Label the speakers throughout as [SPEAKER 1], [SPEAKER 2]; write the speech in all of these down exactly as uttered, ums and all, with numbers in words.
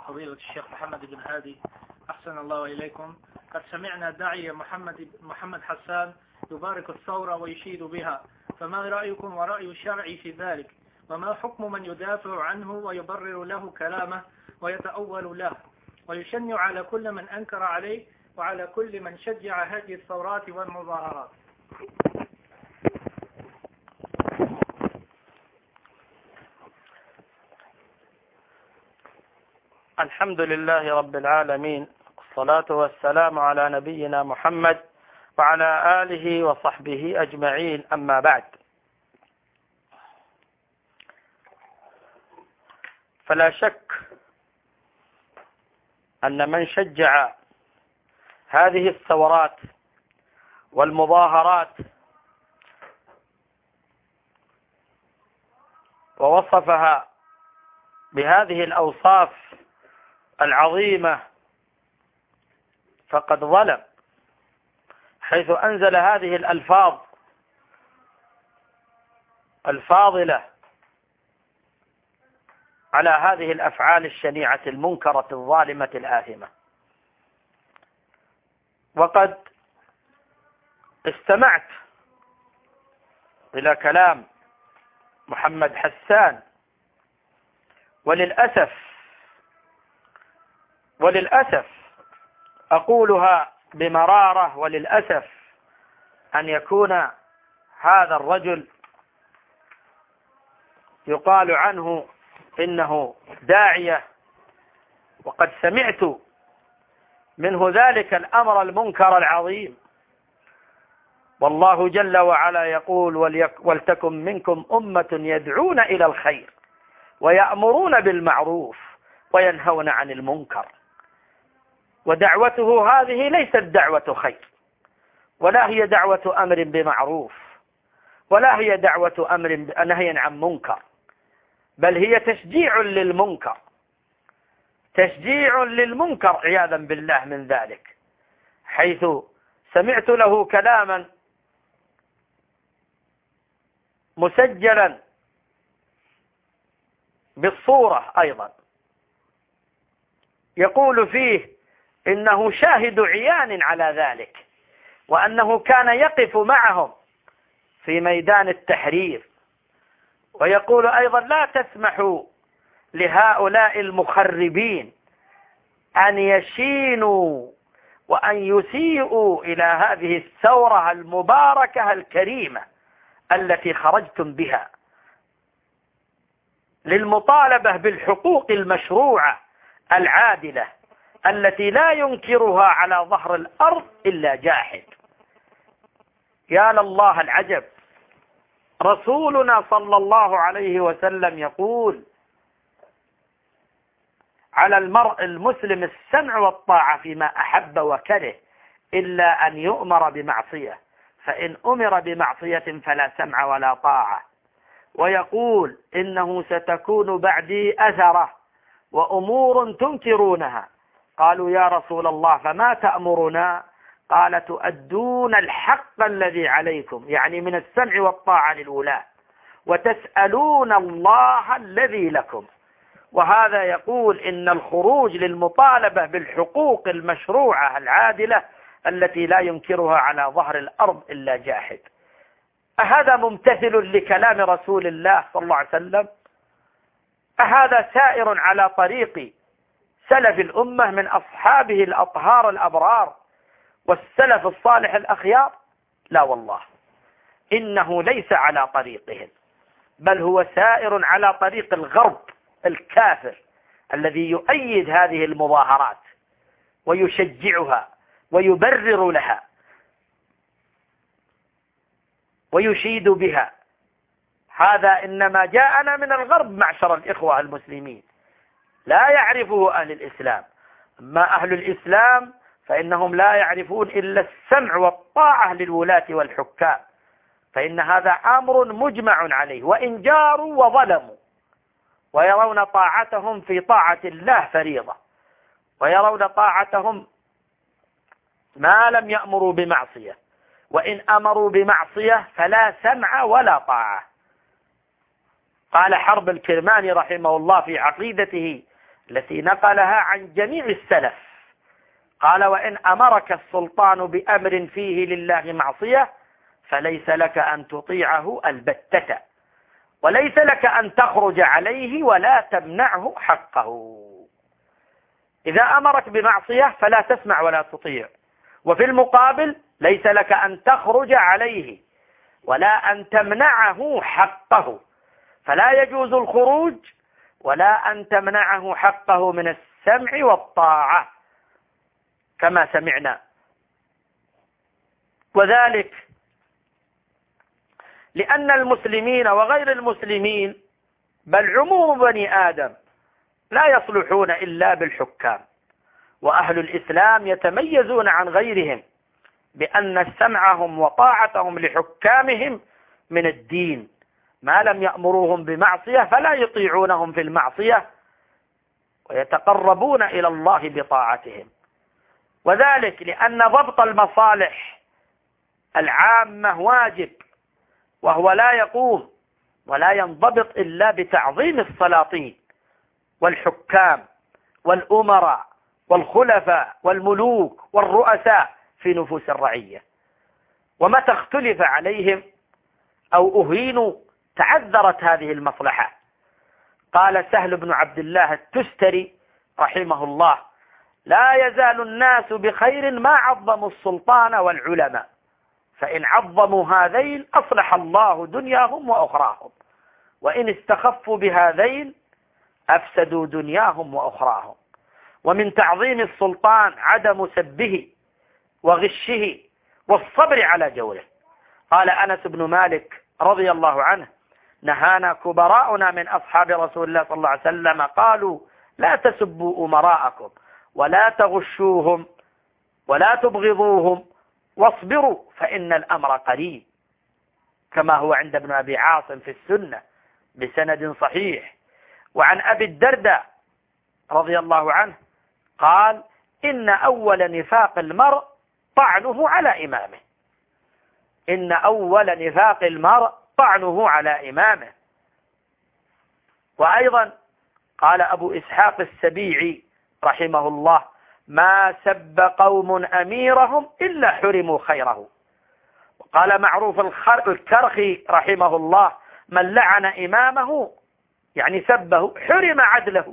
[SPEAKER 1] فضيلة الشيخ محمد بن هادي، أحسن الله إليكم. قد سمعنا الداعية محمد محمد حسان يبارك الثورة ويشيد بها، فما رأيكم ورأي الشرع في ذلك؟ وما حكم من يدافع عنه ويبرر له كلامه ويتأول له ويشنع على كل من أنكر عليه وعلى كل من شجع هذه الثورات والمظاهرات؟
[SPEAKER 2] الحمد لله رب العالمين، والصلاة والسلام على نبينا محمد وعلى آله وصحبه أجمعين، أما بعد. فلا شك أن من شجع هذه الثورات والمظاهرات ووصفها بهذه الأوصاف العظيمة فقد ظلم، حيث أنزل هذه الألفاظ الفاضلة على هذه الأفعال الشنيعة المنكرة الظالمة الآثمة. وقد استمعت إلى كلام محمد حسان، وللأسف وللأسف أقولها بمرارة، وللأسف أن يكون هذا الرجل يقال عنه إنه داعية، وقد سمعت منه ذلك الأمر المنكر العظيم. والله جل وعلا يقول: ولتكن منكم أمة يدعون إلى الخير ويأمرون بالمعروف وينهون عن المنكر. ودعوته هذه ليست دعوة خير، ولا هي دعوة أمر بمعروف، ولا هي دعوة أمر نهي عن منكر، بل هي تشجيع للمنكر، تشجيع للمنكر عياذا بالله من ذلك، حيث سمعت له كلاما مسجلا بالصورة أيضا يقول فيه إنه شاهد عيان على ذلك، وأنه كان يقف معهم في ميدان التحرير. ويقول أيضا: لا تسمحوا لهؤلاء المخربين أن يشينوا وأن يسيئوا إلى هذه الثورة المباركة الكريمة التي خرجتم بها للمطالبة بالحقوق المشروعة العادلة التي لا ينكرها على ظهر الأرض إلا جاحد. يا لله العجب، رسولنا صلى الله عليه وسلم يقول: على المرء المسلم السمع والطاعة فيما أحب وكره إلا أن يؤمر بمعصية، فإن أمر بمعصية فلا سمع ولا طاعة. ويقول: إنه ستكون بعدي أثرة وأمور تنكرونها. قالوا: يا رسول الله فما تأمرنا؟ قال: تؤدون الحق الذي عليكم، يعني من السمع والطاعة للولاة، وتسألون الله الذي لكم. وهذا يقول إن الخروج للمطالبة بالحقوق المشروعة العادلة التي لا ينكرها على ظهر الأرض إلا جاحد. أهذا ممتثل لكلام رسول الله صلى الله عليه وسلم؟ أهذا سائر على طريق سلف الأمة من أصحابه الأطهار الأبرار والسلف الصالح الأخيار؟ لا والله، إنه ليس على طريقهم، بل هو سائر على طريق الغرب الكافر الذي يؤيد هذه المظاهرات ويشجعها ويبرر لها ويشيد بها. هذا إنما جاءنا من الغرب معشر الإخوة المسلمين، لا يعرفه أهل الإسلام. أما أهل الإسلام فإنهم لا يعرفون إلا السمع والطاعة للولاة والحكام، فإن هذا أمر مجمع عليه، وإن جاروا وظلموا، ويرون طاعتهم في طاعة الله فريضة، ويرون طاعتهم ما لم يأمروا بمعصية، وإن أمروا بمعصية فلا سمع ولا طاعة. قال حرب الكرماني رحمه الله في عقيدته التي نقلها عن جميع السلف. قال: وإن أمرك السلطان بأمر فيه لله معصية فليس لك أن تطيعه البتة، وليس لك أن تخرج عليه ولا تمنعه حقه. إذا أمرك بمعصية فلا تسمع ولا تطيع، وفي المقابل ليس لك أن تخرج عليه ولا أن تمنعه حقه، فلا يجوز الخروج ولا أن تمنعه حقه من السمع والطاعة كما سمعنا. وذلك لأن المسلمين وغير المسلمين بل عموم بني آدم لا يصلحون إلا بالحكام، وأهل الإسلام يتميزون عن غيرهم بأن سمعهم وطاعتهم لحكامهم من الدين، ما لم يأمروهم بمعصية فلا يطيعونهم في المعصية ويتقربون إلى الله بطاعتهم. وذلك لأن ضبط المصالح العامة واجب، وهو لا يقوم ولا ينضبط إلا بتعظيم السلاطين والحكام والأمراء والخلفاء والملوك والرؤساء في نفوس الرعية. ومتى اختلف عليهم أو أهينوا تعذرت هذه المصلحة. قال سهل بن عبد الله التستري رحمه الله: لا يزال الناس بخير ما عظموا السلطان والعلماء، فإن عظموا هذين أصلح الله دنياهم وأخراهم، وإن استخفوا بهذين أفسدوا دنياهم وأخراهم. ومن تعظيم السلطان عدم سبه وغشه والصبر على جوره. قال أنس بن مالك رضي الله عنه: نهانا كبراؤنا من أصحاب رسول الله صلى الله عليه وسلم، قالوا: لا تسبوا أمراءكم ولا تغشوهم ولا تبغضوهم واصبروا فإن الأمر قريب، كما هو عند ابن أبي عاصم في السنة بسند صحيح. وعن أبي الدرداء رضي الله عنه قال: إن أول نفاق المرء طعنه على إمامه. إن أول نفاق المرء طعنه على إمامه. وأيضا قال أبو إسحاق السبيعي رحمه الله: ما سب قوم أميرهم إلا حرموا خيره. وقال معروف الكرخي رحمه الله: من لعن إمامه يعني سبه حرم عدله.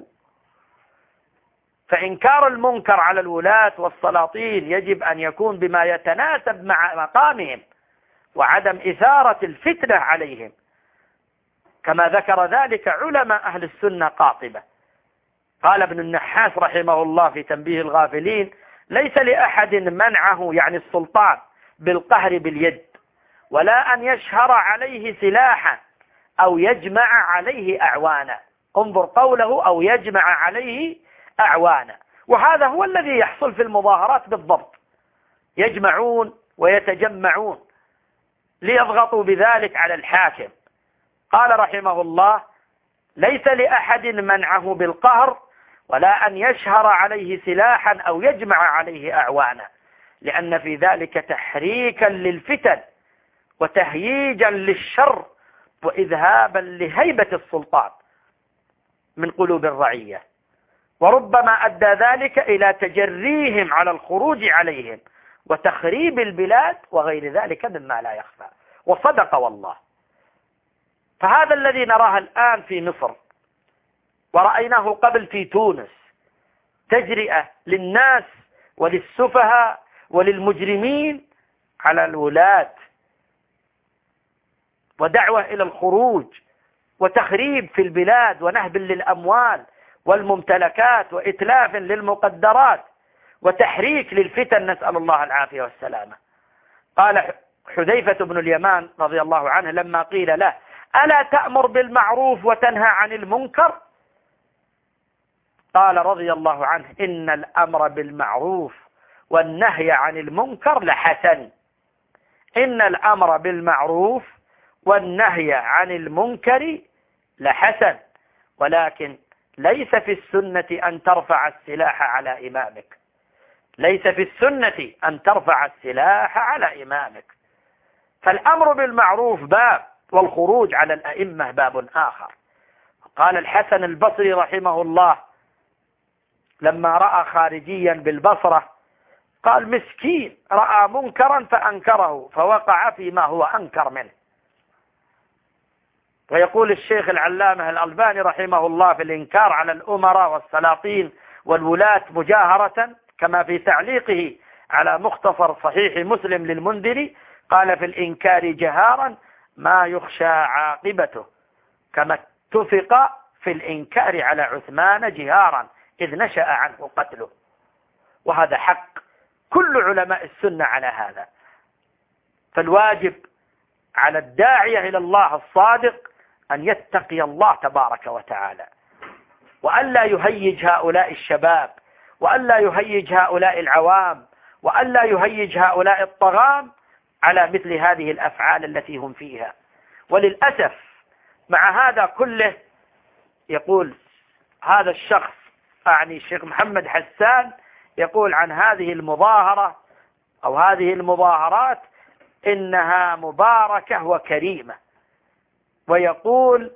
[SPEAKER 2] فإنكار المنكر على الولاة والسلاطين يجب أن يكون بما يتناسب مع مقامهم وعدم إثارة الفتنة عليهم، كما ذكر ذلك علماء أهل السنة قاطبة. قال ابن النحاس رحمه الله في تنبيه الغافلين: ليس لأحد منعه يعني السلطان بالقهر باليد، ولا أن يشهر عليه سلاحا أو يجمع عليه أعوانا. انظر قوله: أو يجمع عليه أعوانا، وهذا هو الذي يحصل في المظاهرات بالضبط، يجمعون ويتجمعون ليضغطوا بذلك على الحاكم. قال رحمه الله: ليس لأحد منعه بالقهر ولا أن يشهر عليه سلاحا أو يجمع عليه أعوانا، لأن في ذلك تحريكا للفتن وتهييجا للشر وإذهابا لهيبة السلطان من قلوب الرعية، وربما أدى ذلك إلى تجريهم على الخروج عليهم وتخريب البلاد وغير ذلك مما لا يخفى. وصدق والله. فهذا الذي نراه الآن في مصر ورأيناه قبل في تونس، تجرئة للناس وللسفهاء وللمجرمين على الولاة، ودعوة إلى الخروج وتخريب في البلاد ونهب للأموال والممتلكات وإتلاف للمقدرات وتحريك للفتن، نسأل الله العافية والسلامة. قال حذيفة بن اليمان رضي الله عنه لما قيل له: ألا تأمر بالمعروف وتنهى عن المنكر؟ قال رضي الله عنه: إن الأمر بالمعروف والنهي عن المنكر لحسن. إن الأمر بالمعروف والنهي عن المنكر لحسن، ولكن ليس في السنة أن ترفع السلاح على إمامك. ليس في السنة أن ترفع السلاح على إمامك. فالأمر بالمعروف باب، والخروج على الأئمة باب آخر. قال الحسن البصري رحمه الله لما رأى خارجيا بالبصرة قال مسكين رأى منكرا فأنكره فوقع فيما هو أنكر منه. ويقول الشيخ العلامة الألباني رحمه الله في الإنكار على الأمراء والسلاطين والولاة مجاهرة كما في تعليقه على مختصر صحيح مسلم للمنذري قال في الإنكار جهارا ما يخشى عاقبته كما اتفق في الإنكار على عثمان جهارا إذ نشأ عنه قتله. وهذا حق كل علماء السنة على هذا. فالواجب على الداعية إلى الله الصادق أن يتقي الله تبارك وتعالى وأن لا يهيج هؤلاء الشباب وأن لا يهيج هؤلاء العوام وأن لا يهيج هؤلاء الطغام على مثل هذه الأفعال التي هم فيها. وللأسف مع هذا كله يقول هذا الشخص أعني الشيخ محمد حسان يقول عن هذه المظاهرة أو هذه المظاهرات إنها مباركة وكريمة، ويقول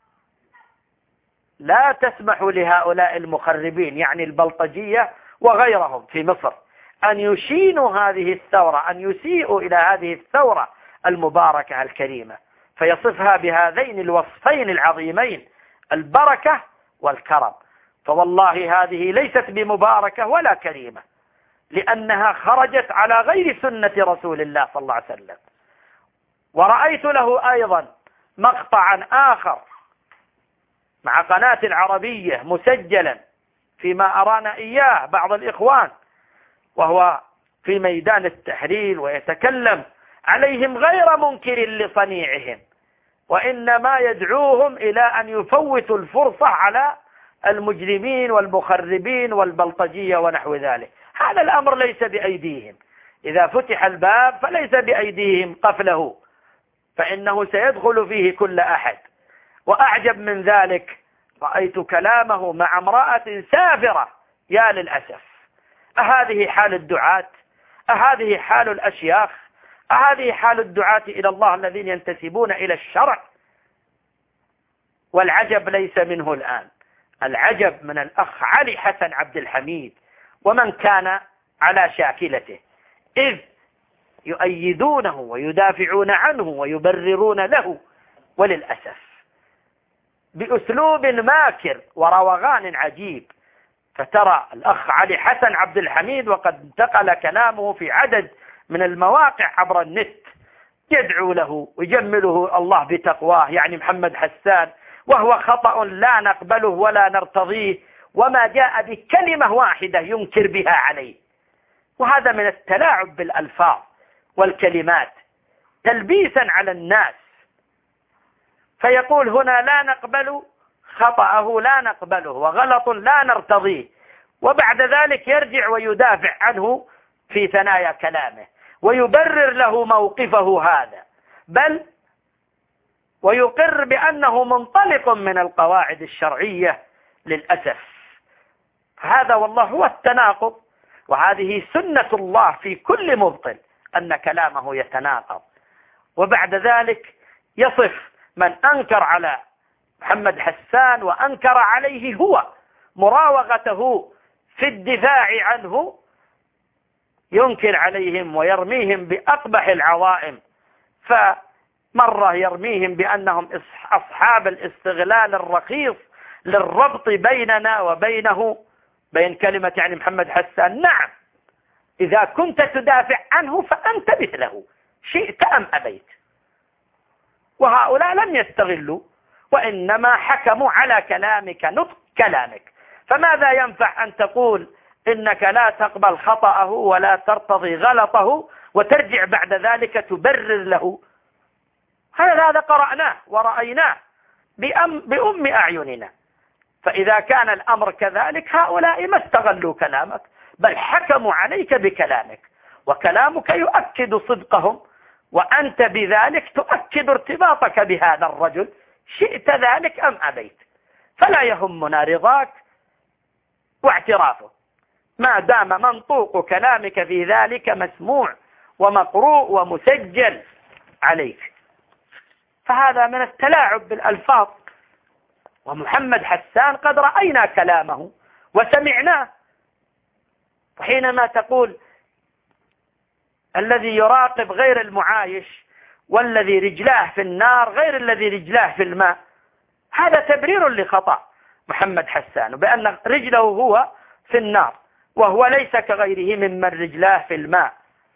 [SPEAKER 2] لا تسمح لهؤلاء المخربين يعني البلطجية وغيرهم في مصر أن يشينوا هذه الثورة، أن يسيئوا إلى هذه الثورة المباركة الكريمة، فيصفها بهذين الوصفين العظيمين البركة والكرم. فوالله هذه ليست بمباركة ولا كريمة لأنها خرجت على غير سنة رسول الله صلى الله عليه وسلم. ورأيت له أيضا مقطعا آخر مع قناة العربية مسجلا فيما أرانا إياه بعض الإخوان وهو في ميدان التحرير ويتكلم عليهم غير منكر لصنيعهم وإنما يدعوهم إلى أن يفوتوا الفرصة على المجرمين والمخربين والبلطجية ونحو ذلك. هذا الأمر ليس بأيديهم، إذا فتح الباب فليس بأيديهم قفله فإنه سيدخل فيه كل أحد. وأعجب من ذلك رأيت كلامه مع امرأة سافرة يا للأسف. أهذه حال الدعاة؟ أهذه حال الأشياخ؟ أهذه حال الدعاة إلى الله الذين ينتسبون إلى الشرع؟ والعجب ليس منه الآن، العجب من الأخ علي حسن عبد الحميد ومن كان على شاكلته، إذ يؤيدونه ويدافعون عنه ويبررون له وللأسف بأسلوب ماكر وروغان عجيب. فترى الأخ علي حسن عبد الحميد وقد انتقل كلامه في عدد من المواقع عبر النت يدعو له ويجمله الله بتقواه يعني محمد حسان، وهو خطأ لا نقبله ولا نرتضيه، وما جاء بكلمة واحدة ينكر بها عليه. وهذا من التلاعب بالألفاظ والكلمات تلبيسا على الناس. فيقول هنا لا نقبل خطأه لا نقبله وغلط لا نرتضيه، وبعد ذلك يرجع ويدافع عنه في ثنايا كلامه ويبرر له موقفه هذا، بل ويقر بأنه منطلق من القواعد الشرعية للأسف. هذا والله هو التناقض، وهذه سنة الله في كل مبطل أن كلامه يتناقض. وبعد ذلك يصف من أنكر على محمد حسان وأنكر عليه هو مراوغته في الدفاع عنه، ينكر عليهم ويرميهم بأقبح العظائم. فمرة يرميهم بأنهم أصحاب الاستغلال الرخيص للربط بيننا وبينه، بين كلمة يعني محمد حسان. نعم، إذا كنت تدافع عنه فأنت مثله شئت أم أبيت. وهؤلاء لم يستغلوا وإنما حكموا على كلامك نطق كلامك. فماذا ينفع أن تقول إنك لا تقبل خطأه ولا ترتضي غلطه وترجع بعد ذلك تبرر له؟ هذا قرأناه ورأيناه بأم, بأم أعيننا. فإذا كان الأمر كذلك هؤلاء ما استغلوا كلامك بل حكموا عليك بكلامك، وكلامك يؤكد صدقهم، وأنت بذلك تؤكد ارتباطك بهذا الرجل شئت ذلك أم أبيت. فلا يهمنا رضاك واعترافه ما دام منطوق كلامك في ذلك مسموع ومقروء ومسجل عليك. فهذا من التلاعب بالألفاظ. ومحمد حسان قد رأينا كلامه وسمعناه. وحينما تقول الذي يراقب غير المعايش والذي رجلاه في النار غير الذي رجلاه في الماء، هذا تبرير لخطأ محمد حسان، بأن رجله هو في النار وهو ليس كغيره ممن رجلاه في الماء.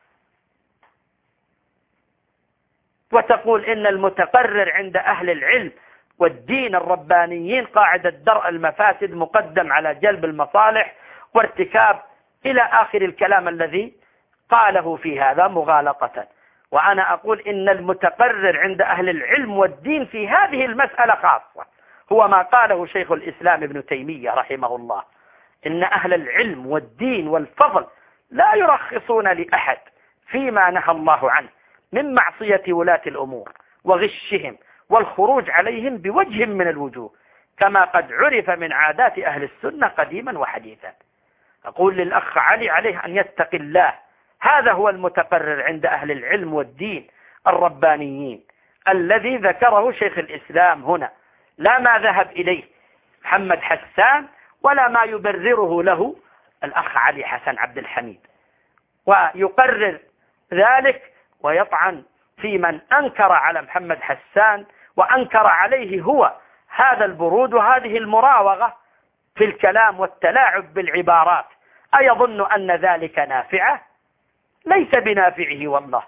[SPEAKER 2] وتقول إن المتقرر عند أهل العلم والدين الربانيين قاعدة درء المفاسد مقدم على جلب المصالح وارتكاب إلى آخر الكلام الذي قاله في هذا مغالطة. وأنا أقول إن المتقرر عند أهل العلم والدين في هذه المسألة خاصة هو ما قاله شيخ الإسلام ابن تيمية رحمه الله، إن أهل العلم والدين والفضل لا يرخصون لأحد فيما نهى الله عنه من معصية ولاة الأمور وغشهم والخروج عليهم بوجه من الوجوه، كما قد عرف من عادات أهل السنة قديما وحديثا. أقول للأخ علي عليه أن يتقي الله، هذا هو المتقرر عند أهل العلم والدين الربانيين الذي ذكره شيخ الإسلام هنا، لا ما ذهب إليه محمد حسان ولا ما يبرره له الأخ علي حسن عبد الحميد، ويقرر ذلك ويطعن في من أنكر على محمد حسان وأنكر عليه هو هذا البرود وهذه المراوغة في الكلام والتلاعب بالعبارات. أيظن أن ذلك نافعه؟ ليس بنافعه والله.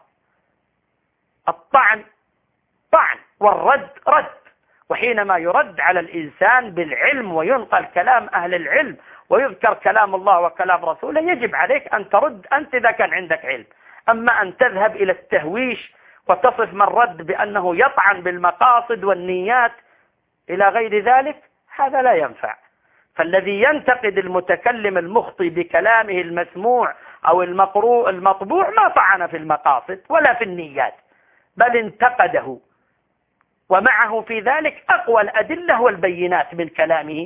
[SPEAKER 2] الطعن طعن والرد رد، وحينما يرد على الإنسان بالعلم وينقل كلام أهل العلم ويذكر كلام الله وكلام رسوله يجب عليك أن ترد أنت إذا كان عندك علم. أما أن تذهب إلى التهويش وتصف من رد بأنه يطعن بالمقاصد والنيات إلى غير ذلك، هذا لا ينفع. فالذي ينتقد المتكلم المخطئ بكلامه المسموع أو المقروء المطبوع ما طعن في المقاصد ولا في النيات، بل انتقده، ومعه في ذلك أقوى الأدلة والبينات من كلامه.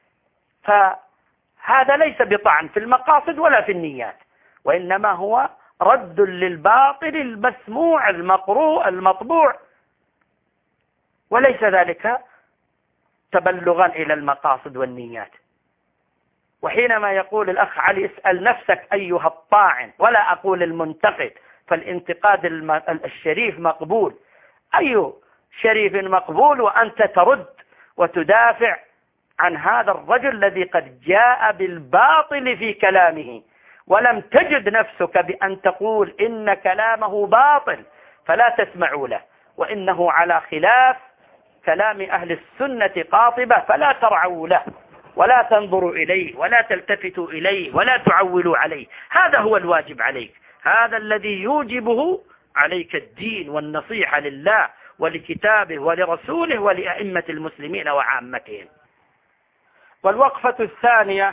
[SPEAKER 2] فهذا ليس بطعن في المقاصد ولا في النيات، وإنما هو رد للباطل المسموع المقروء المطبوع، وليس ذلك تبلغا إلى المقاصد والنيات. وحينما يقول الأخ علي اسأل نفسك أيها الطاعن، ولا أقول المنتقد، فالانتقاد الشريف مقبول، أي شريف مقبول وأنت ترد وتدافع عن هذا الرجل الذي قد جاء بالباطل في كلامه، ولم تجد نفسك بأن تقول إن كلامه باطل فلا تسمعوا له، وإنه على خلاف كلام أهل السنة قاطبة فلا ترعوا له ولا تنظروا إليه ولا تلتفتوا إليه ولا تعولوا عليه. هذا هو الواجب عليك، هذا الذي يوجبه عليك الدين والنصيحة لله ولكتابه ولرسوله ولأئمة المسلمين وعامتهم. والوقفة الثانية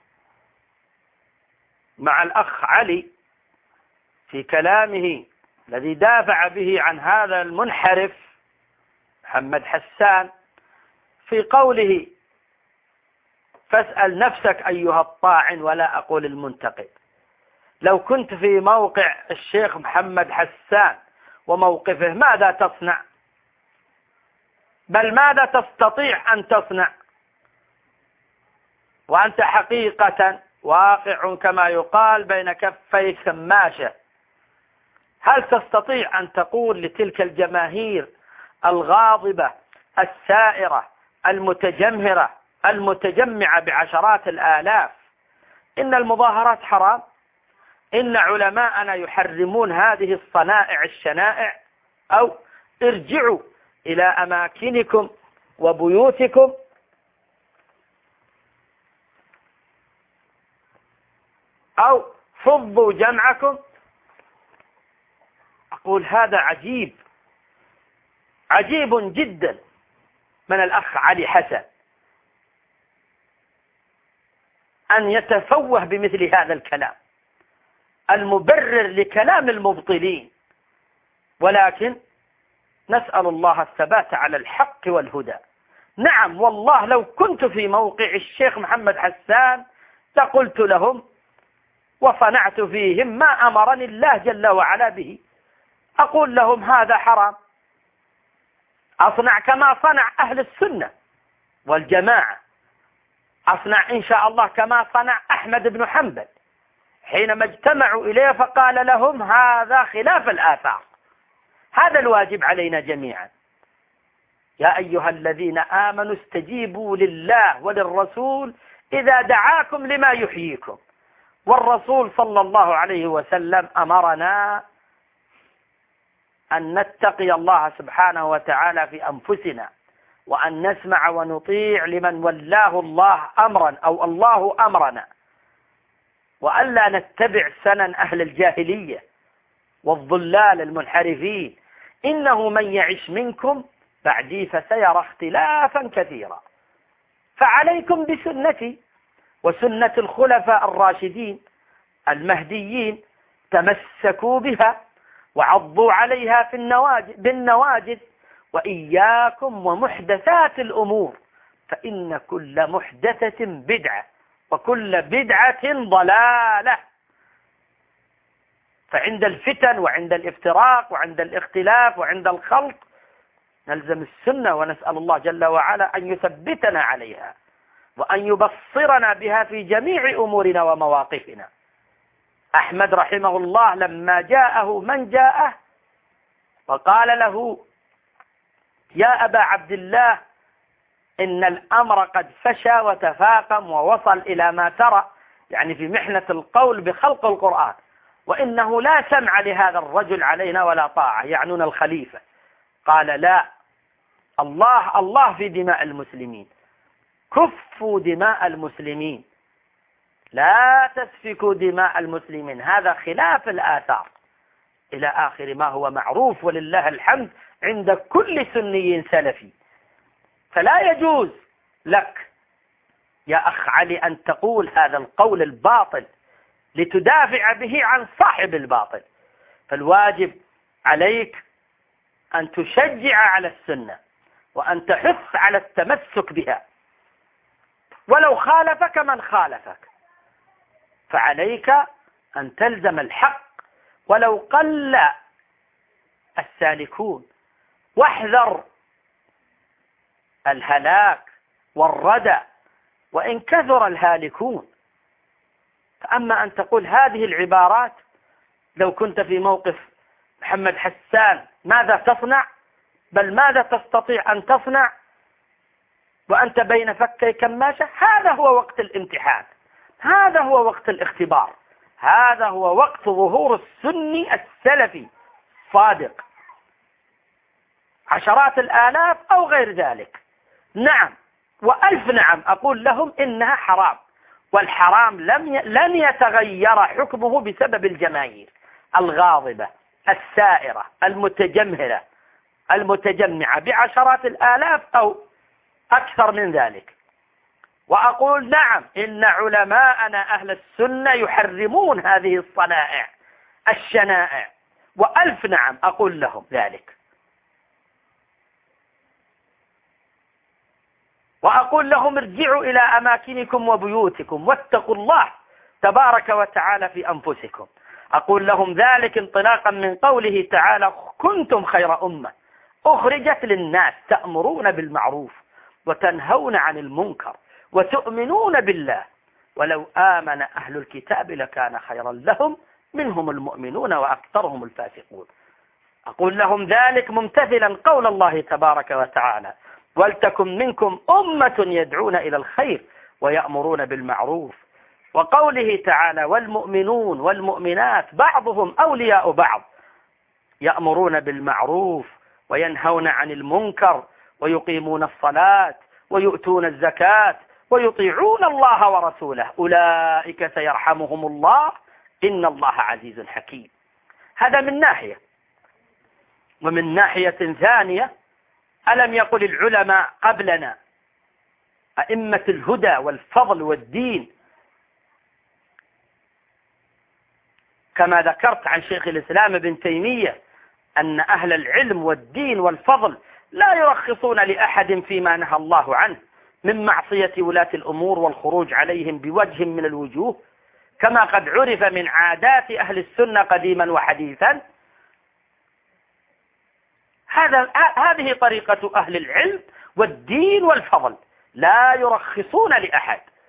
[SPEAKER 2] مع الأخ علي في كلامه الذي دافع به عن هذا المنحرف محمد حسان في قوله فاسأل نفسك أيها الطاعن ولا أقول المنتقد. لو كنت في موقع الشيخ محمد حسان وموقفه ماذا تصنع؟ بل ماذا تستطيع أن تصنع وأنت حقيقة واقع كما يقال بين كفي كماشة؟ هل تستطيع أن تقول لتلك الجماهير الغاضبة السائرة المتجمهرة المتجمعة بعشرات الآلاف إن المظاهرات حرام، إن علماءنا يحرمون هذه الصنائع الشنائع، أو ارجعوا إلى أماكنكم وبيوتكم أو فضوا جمعكم؟ أقول هذا عجيب عجيب جدا من الأخ علي حسن أن يتفوه بمثل هذا الكلام المبرر لكلام المبطلين. ولكن نسأل الله الثبات على الحق والهدى. نعم والله لو كنت في موقع الشيخ محمد حسان لقلت لهم وصنعت فيهم ما أمرني الله جل وعلا به، أقول لهم هذا حرام، أصنع كما صنع أهل السنة والجماعة، أصنع إن شاء الله كما صنع أحمد بن حنبل حينما اجتمعوا إليه فقال لهم هذا خلاف الآثار. هذا الواجب علينا جميعا. يا أيها الذين آمنوا استجيبوا لله وللرسول إذا دعاكم لما يحييكم. والرسول صلى الله عليه وسلم أمرنا أن نتقي الله سبحانه وتعالى في أنفسنا، وأن نسمع ونطيع لمن ولاه الله أمرا أو الله أمرنا، وألا نتبع سنن أهل الجاهلية والضلال المنحرفين. إنه من يعش منكم بعدي فسيرى اختلافا كثيرا، فعليكم بسنتي وسنة الخلفاء الراشدين المهديين، تمسكوا بها وعضوا عليها في النواجد بالنواجذ، وإياكم ومحدثات الأمور فإن كل محدثة بدعة وكل بدعة ضلالة. فعند الفتن وعند الافتراق وعند الاختلاف وعند الخلط نلزم السنة، ونسأل الله جل وعلا أن يثبتنا عليها وأن يبصرنا بها في جميع أمورنا ومواقفنا. أحمد رحمه الله لما جاءه من جاءه وقال له يا أبا عبد الله إن الأمر قد فشى وتفاقم ووصل إلى ما ترى، يعني في محنة القول بخلق القرآن، وإنه لا سمع لهذا الرجل علينا ولا طاعة، يعنون الخليفة. قال لا، الله الله في دماء المسلمين، كفوا دماء المسلمين، لا تسفكوا دماء المسلمين، هذا خلاف الآثار، إلى آخر ما هو معروف ولله الحمد عند كل سني سلفي. فلا يجوز لك يا أخ علي أن تقول هذا القول الباطل لتدافع به عن صاحب الباطل. فالواجب عليك أن تشجع على السنة وأن تحث على التمسك بها، ولو خالفك من خالفك فعليك أن تلزم الحق ولو قل السالكون، واحذر الهلاك والردى وإن كثر الهالكون. فأما أن تقول هذه العبارات لو كنت في موقف محمد حسان ماذا تصنع؟ بل ماذا تستطيع أن تصنع وأنت بين فكي كماشة؟ هذا هو وقت الامتحان، هذا هو وقت الاختبار، هذا هو وقت ظهور السني السلفي صادق، عشرات الآلاف أو غير ذلك. نعم وألف نعم أقول لهم إنها حرام، والحرام لم ي... لن يتغير حكمه بسبب الجماهير الغاضبة السائرة المتجمهرة المتجمعة بعشرات الآلاف أو أكثر من ذلك. وأقول نعم إن علماءنا أهل السنة يحرمون هذه الصنائع الشنائع، وألف نعم أقول لهم ذلك. وأقول لهم ارجعوا إلى أماكنكم وبيوتكم واتقوا الله تبارك وتعالى في أنفسكم. أقول لهم ذلك انطلاقا من قوله تعالى كنتم خير أمة أخرجت للناس تأمرون بالمعروف وتنهون عن المنكر وتؤمنون بالله ولو آمن أهل الكتاب لكان خيرا لهم منهم المؤمنون وأكثرهم الفاسقون. أقول لهم ذلك ممتثلا قول الله تبارك وتعالى ولتكن منكم أمة يدعون إلى الخير ويأمرون بالمعروف، وقوله تعالى والمؤمنون والمؤمنات بعضهم أولياء بعض يأمرون بالمعروف وينهون عن المنكر ويقيمون الصلاة ويؤتون الزكاة ويطيعون الله ورسوله أولئك سيرحمهم الله إن الله عزيز حكيم. هذا من ناحية. ومن ناحية ثانية ألم يقل العلماء قبلنا أئمة الهدى والفضل والدين كما ذكرت عن شيخ الإسلام ابن تيمية أن أهل العلم والدين والفضل لا يرخصون لأحد فيما نهى الله عنه من معصية ولاة الأمور والخروج عليهم بوجه من الوجوه، كما قد عرف من عادات أهل السنة قديما وحديثا. هذا هذه طريقة أهل العلم والدين والفضل، لا يرخصون لأحد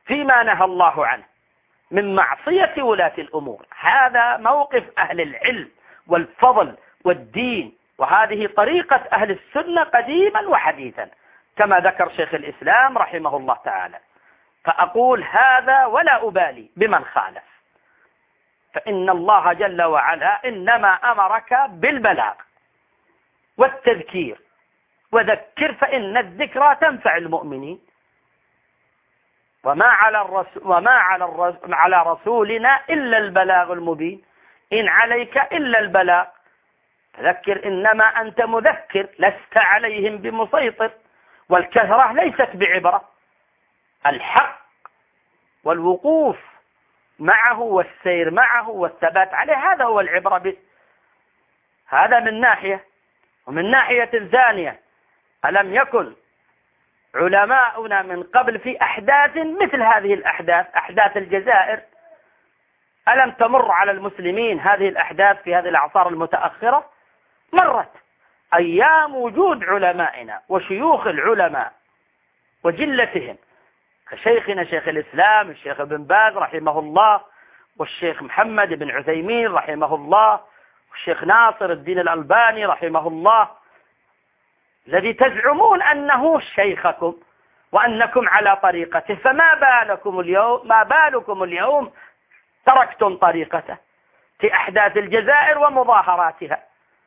[SPEAKER 2] فيما نهى الله عنه من معصية ولاة الأمور. هذا موقف أهل العلم والفضل والدين، وهذه طريقة أهل السنة قديما وحديثا كما ذكر شيخ الإسلام رحمه الله تعالى. فأقول هذا ولا أبالي بمن خالف، فإن الله جل وعلا إنما أمرك بالبلاغ والتذكير، وذكر فإن الذكرى تنفع المؤمنين، وما على الرسول وما على الرسول على رسولنا إلا البلاغ المبين، إن عليك إلا البلاغ، فذكر إنما أنت مذكر لست عليهم بمسيطر، والكثرة ليست بعبرة. الحق والوقوف معه والسير معه والثبات عليه هذا هو العبرة به. هذا من ناحية. ومن ناحية ثانية، ألم يكن علماؤنا من قبل في أحداث مثل هذه الأحداث، أحداث الجزائر، ألم تمر على المسلمين هذه الأحداث في هذه الأعصار المتأخرة؟ مرت أيام وجود علمائنا وشيوخ العلماء وجلتهم كشيخنا شيخ الإسلام الشيخ ابن باز رحمه الله، والشيخ محمد بن عثيمين رحمه الله، والشيخ ناصر الدين الألباني رحمه الله، الذي تزعمون أنه شيخكم وأنكم على طريقته، فما بالكم اليوم ما بالكم اليوم تركتم طريقته في أحداث الجزائر ومظاهراتها؟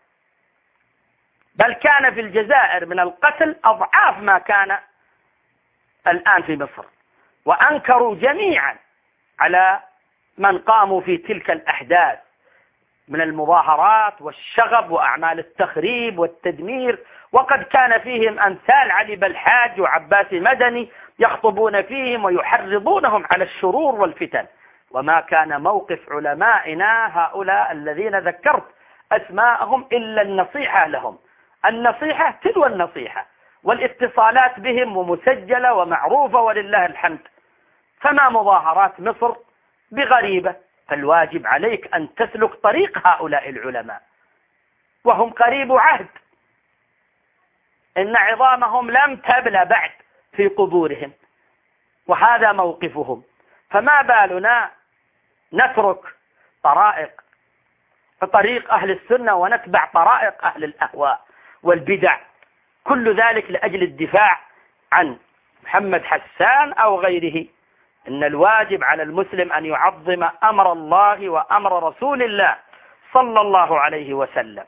[SPEAKER 2] بل كان في الجزائر من القتل أضعاف ما كان الآن في مصر، وأنكروا جميعا على من قاموا في تلك الأحداث من المظاهرات والشغب وأعمال التخريب والتدمير. وقد كان فيهم أمثال علي بالحاج وعباس مدني يخطبون فيهم ويحرضونهم على الشرور والفتن. وما كان موقف علمائنا هؤلاء الذين ذكرت أسماءهم إلا النصيحة لهم، النصيحة تلو النصيحة، والاتصالات بهم ومسجلة ومعروفة ولله الحمد. فما مظاهرات مصر بغريبة، فالواجب عليك أن تسلك طريق هؤلاء العلماء، وهم قريب عهد، إن عظامهم لم تبلى بعد في قبورهم، وهذا موقفهم. فما بالنا نترك طرائق طريق أهل السنة ونتبع طرائق أهل الأهواء والبدع، كل ذلك لأجل الدفاع عن محمد حسان أو غيره. إن الواجب على المسلم أن يعظم أمر الله وأمر رسول الله صلى الله عليه وسلم،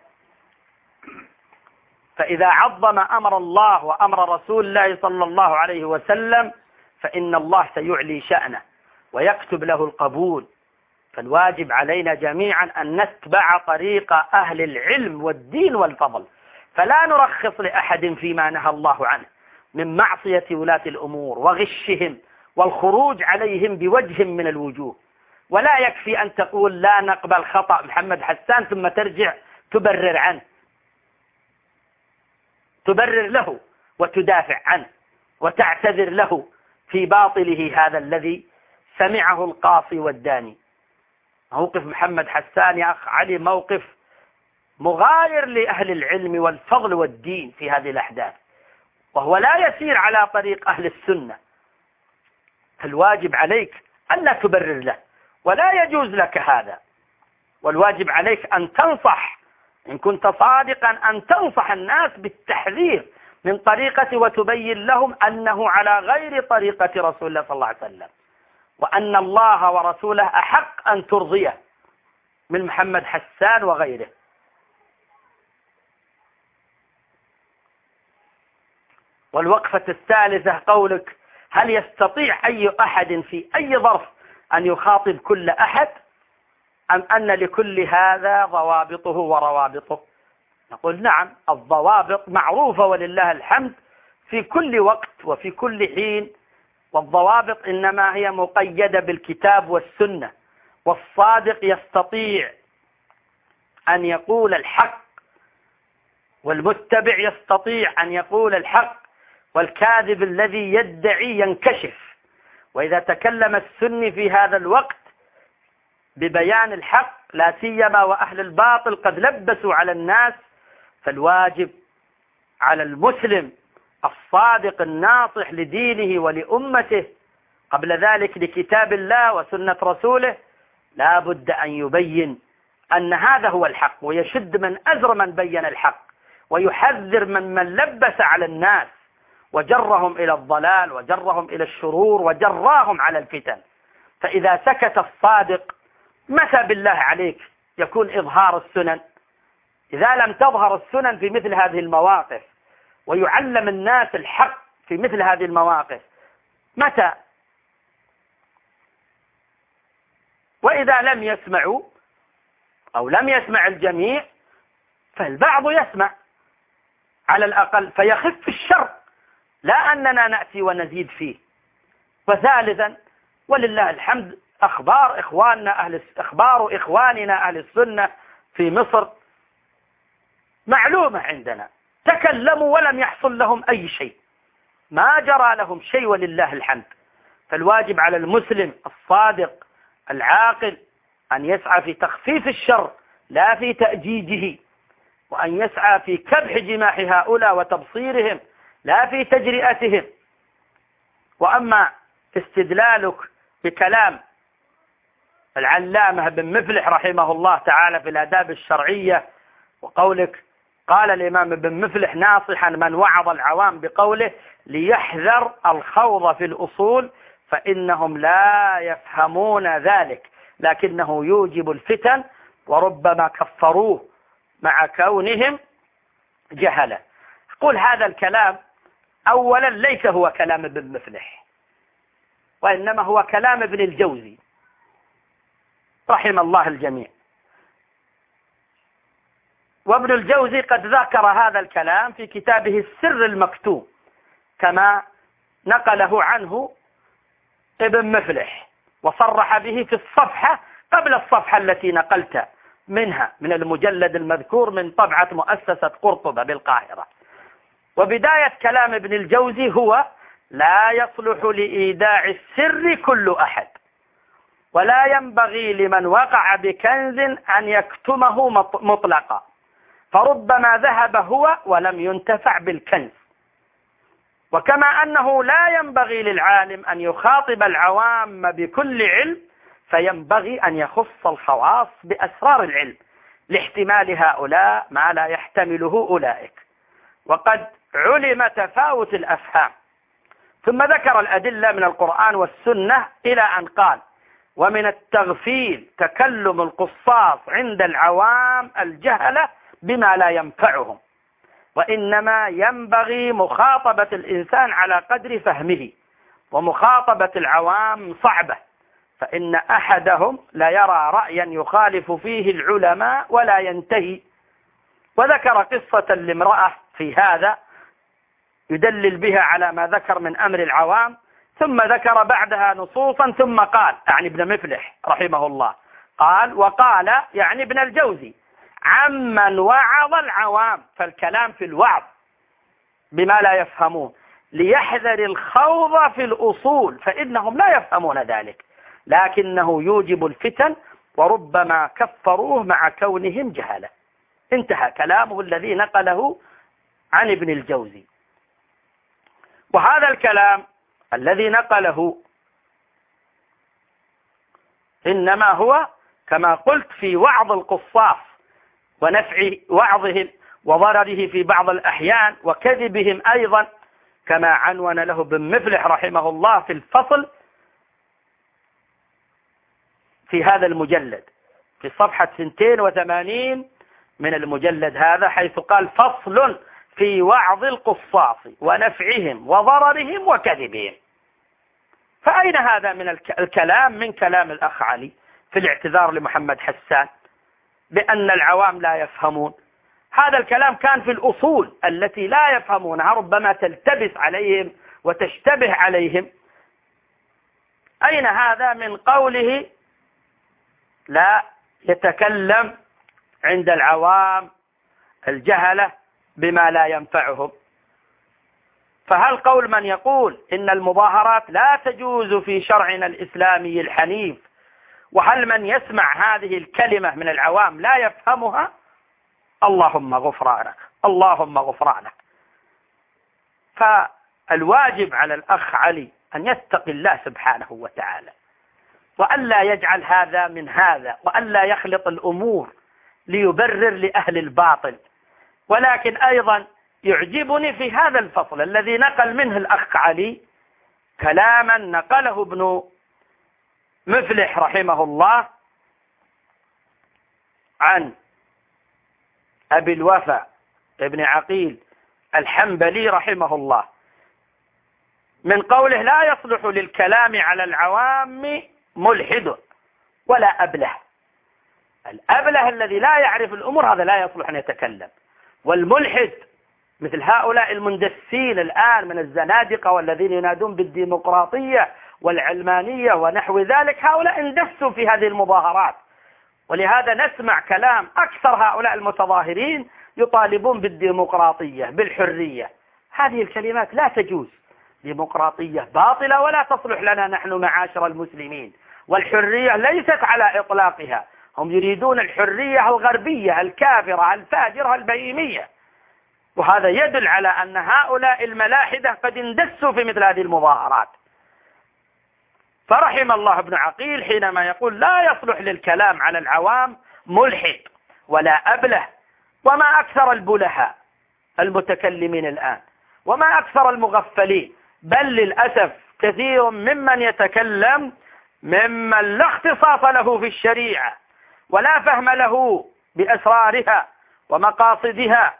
[SPEAKER 2] فإذا عظم أمر الله وأمر رسول الله صلى الله عليه وسلم فإن الله سيعلي شأنه ويكتب له القبول. فالواجب علينا جميعا أن نتبع طريق أهل العلم والدين والفضل، فلا نرخص لأحد فيما نهى الله عنه من معصية ولاة الأمور وغشهم والخروج عليهم بوجه من الوجوه. ولا يكفي أن تقول لا نقبل خطأ محمد حسان ثم ترجع تبرر عنه، تبرر له وتدافع عنه وتعتذر له في باطله هذا الذي سمعه القاصي والداني. موقف محمد حسان يا أخ علي موقف مغاير لأهل العلم والفضل والدين في هذه الأحداث، وهو لا يسير على طريق أهل السنة. فالواجب عليك أن لا تبرر له، ولا يجوز لك هذا. والواجب عليك أن تنصح إن كنت صادقا، أن تنصح الناس بالتحذير من طريقة وتبين لهم أنه على غير طريقة رسول الله صلى الله عليه وسلم، وأن الله ورسوله أحق أن ترضيه من محمد حسان وغيره. والوقفة الثالثة قولك هل يستطيع أي أحد في أي ظرف أن يخاطب كل أحد، أم أن لكل هذا ضوابطه وروابطه؟ نقول نعم، الضوابط معروفة ولله الحمد في كل وقت وفي كل حين، والضوابط إنما هي مقيدة بالكتاب والسنة. والصادق يستطيع أن يقول الحق، والمتبع يستطيع أن يقول الحق، والكاذب الذي يدعي ينكشف. وإذا تكلم السني في هذا الوقت ببيان الحق، لا سيما وأهل الباطل قد لبسوا على الناس، فالواجب على المسلم الصادق الناصح لدينه ولأمته قبل ذلك لكتاب الله وسنة رسوله، لا بد أن يبين أن هذا هو الحق، ويشد من أزر من بين الحق، ويحذر من من لبس على الناس وجرهم إلى الضلال وجرهم إلى الشرور وجراهم على الفتن. فإذا سكت الصادق متى بالله عليك يكون إظهار السنن؟ إذا لم تظهر السنن في مثل هذه المواقف ويعلم الناس الحق في مثل هذه المواقف متى؟ وإذا لم يسمعوا أو لم يسمع الجميع فالبعض يسمع على الأقل فيخف الشر، لا أننا نأتي ونزيد فيه. وثالثا ولله الحمد أخبار إخواننا أهل أخبار إخواننا أهل السنة في مصر معلومة عندنا، تكلموا ولم يحصل لهم أي شيء، ما جرى لهم شيء ولله الحمد. فالواجب على المسلم الصادق العاقل أن يسعى في تخفيف الشر لا في تأجيجه، وأن يسعى في كبح جماح هؤلاء وتبصيرهم لا في تجرئتهم. وأما استدلالك بكلام العلامة بن مفلح رحمه الله تعالى في الآداب الشرعية وقولك قال الإمام ابن مفلح ناصحا من وعظ العوام بقوله ليحذر الخوض في الأصول فإنهم لا يفهمون ذلك لكنه يوجب الفتن وربما كفروه مع كونهم جهلة. قل هذا الكلام أولا ليس هو كلام ابن مفلح، وإنما هو كلام ابن الجوزي رحم الله الجميع. وابن الجوزي قد ذكر هذا الكلام في كتابه السر المكتوم كما نقله عنه ابن مفلح، وصرح به في الصفحة قبل الصفحة التي نقلت منها من المجلد المذكور من طبعة مؤسسة قرطبة بالقاهرة. وبداية كلام ابن الجوزي هو لا يصلح لإيداع السر كل أحد، ولا ينبغي لمن وقع بكنز أن يكتمه مطلقا، فربما ذهب هو ولم ينتفع بالكنز. وكما أنه لا ينبغي للعالم أن يخاطب العوام بكل علم، فينبغي أن يخص الخواص بأسرار العلم لاحتمال هؤلاء ما لا يحتمله أولئك. وقد علم تفاوت الأفهام. ثم ذكر الأدلة من القرآن والسنة إلى أن قال ومن التغفيل تكلم القصاص عند العوام الجهلة بما لا ينفعهم، وإنما ينبغي مخاطبة الإنسان على قدر فهمه، ومخاطبة العوام صعبة، فإن أحدهم لا يرى رأيا يخالف فيه العلماء ولا ينتهي. وذكر قصة لامرأة في هذا يدلل بها على ما ذكر من أمر العوام، ثم ذكر بعدها نصوصا ثم قال يعني ابن مفلح رحمه الله قال وقال يعني ابن الجوزي عمن وعظ العوام، فالكلام في الوعظ بما لا يفهمون، ليحذر الخوض في الأصول فإنهم لا يفهمون ذلك لكنه يوجب الفتن وربما كفروه مع كونهم جهلة. انتهى كلامه الذي نقله عن ابن الجوزي. وهذا الكلام الذي نقله إنما هو كما قلت في وعظ القصاص ونفع وعظهم وضرره في بعض الأحيان وكذبهم أيضا، كما عنون له ابن مفلح رحمه الله في الفصل في هذا المجلد في صفحة اثنتين وثمانين من المجلد هذا، حيث قال فصل في وعظ القصاص ونفعهم وضررهم وكذبهم. فأين هذا من الكلام من كلام الأخ علي في الاعتذار لمحمد حسان بأن العوام لا يفهمون؟ هذا الكلام كان في الأصول التي لا يفهمونها، ربما تلتبس عليهم وتشتبه عليهم. أين هذا من قوله لا يتكلم عند العوام الجهلة بما لا ينفعهم؟ فهل قول من يقول إن المظاهرات لا تجوز في شرعنا الإسلامي الحنيف، وهل من يسمع هذه الكلمة من العوام لا يفهمها؟ اللهم غفرانك اللهم غفرانك. فالواجب على الأخ علي أن يتقي الله سبحانه وتعالى، وألا يجعل هذا من هذا، وألا يخلط الأمور ليبرر لأهل الباطل. ولكن أيضا يعجبني في هذا الفصل الذي نقل منه الأخ علي كلاما نقله ابن مفلح رحمه الله عن أبي الوفا ابن عقيل الحنبلي رحمه الله، من قوله: لا يصلح للكلام على العوام ملحد ولا أبله. الأبله الذي لا يعرف الأمور هذا لا يصلح أن يتكلم، والملحد مثل هؤلاء المندسين الآن من الزنادقة والذين ينادون بالديمقراطية والعلمانية ونحو ذلك، هؤلاء اندسوا في هذه المظاهرات. ولهذا نسمع كلام أكثر هؤلاء المتظاهرين يطالبون بالديمقراطية بالحرية. هذه الكلمات لا تجوز. ديمقراطية باطلة ولا تصلح لنا نحن معاشر المسلمين، والحرية ليست على إطلاقها. هم يريدون الحرية الغربية الكافرة الفاجرة البهيمية، وهذا يدل على أن هؤلاء الملاحدة قد اندسوا في مثل هذه المظاهرات. فرحم الله ابن عقيل حينما يقول: لا يصلح للكلام على العوام ملحد ولا أبله. وما أكثر البلهاء المتكلمين الآن، وما أكثر المغفلين، بل للأسف كثير ممن يتكلم ممن لا اختصاص له في الشريعة ولا فهم له بأسرارها ومقاصدها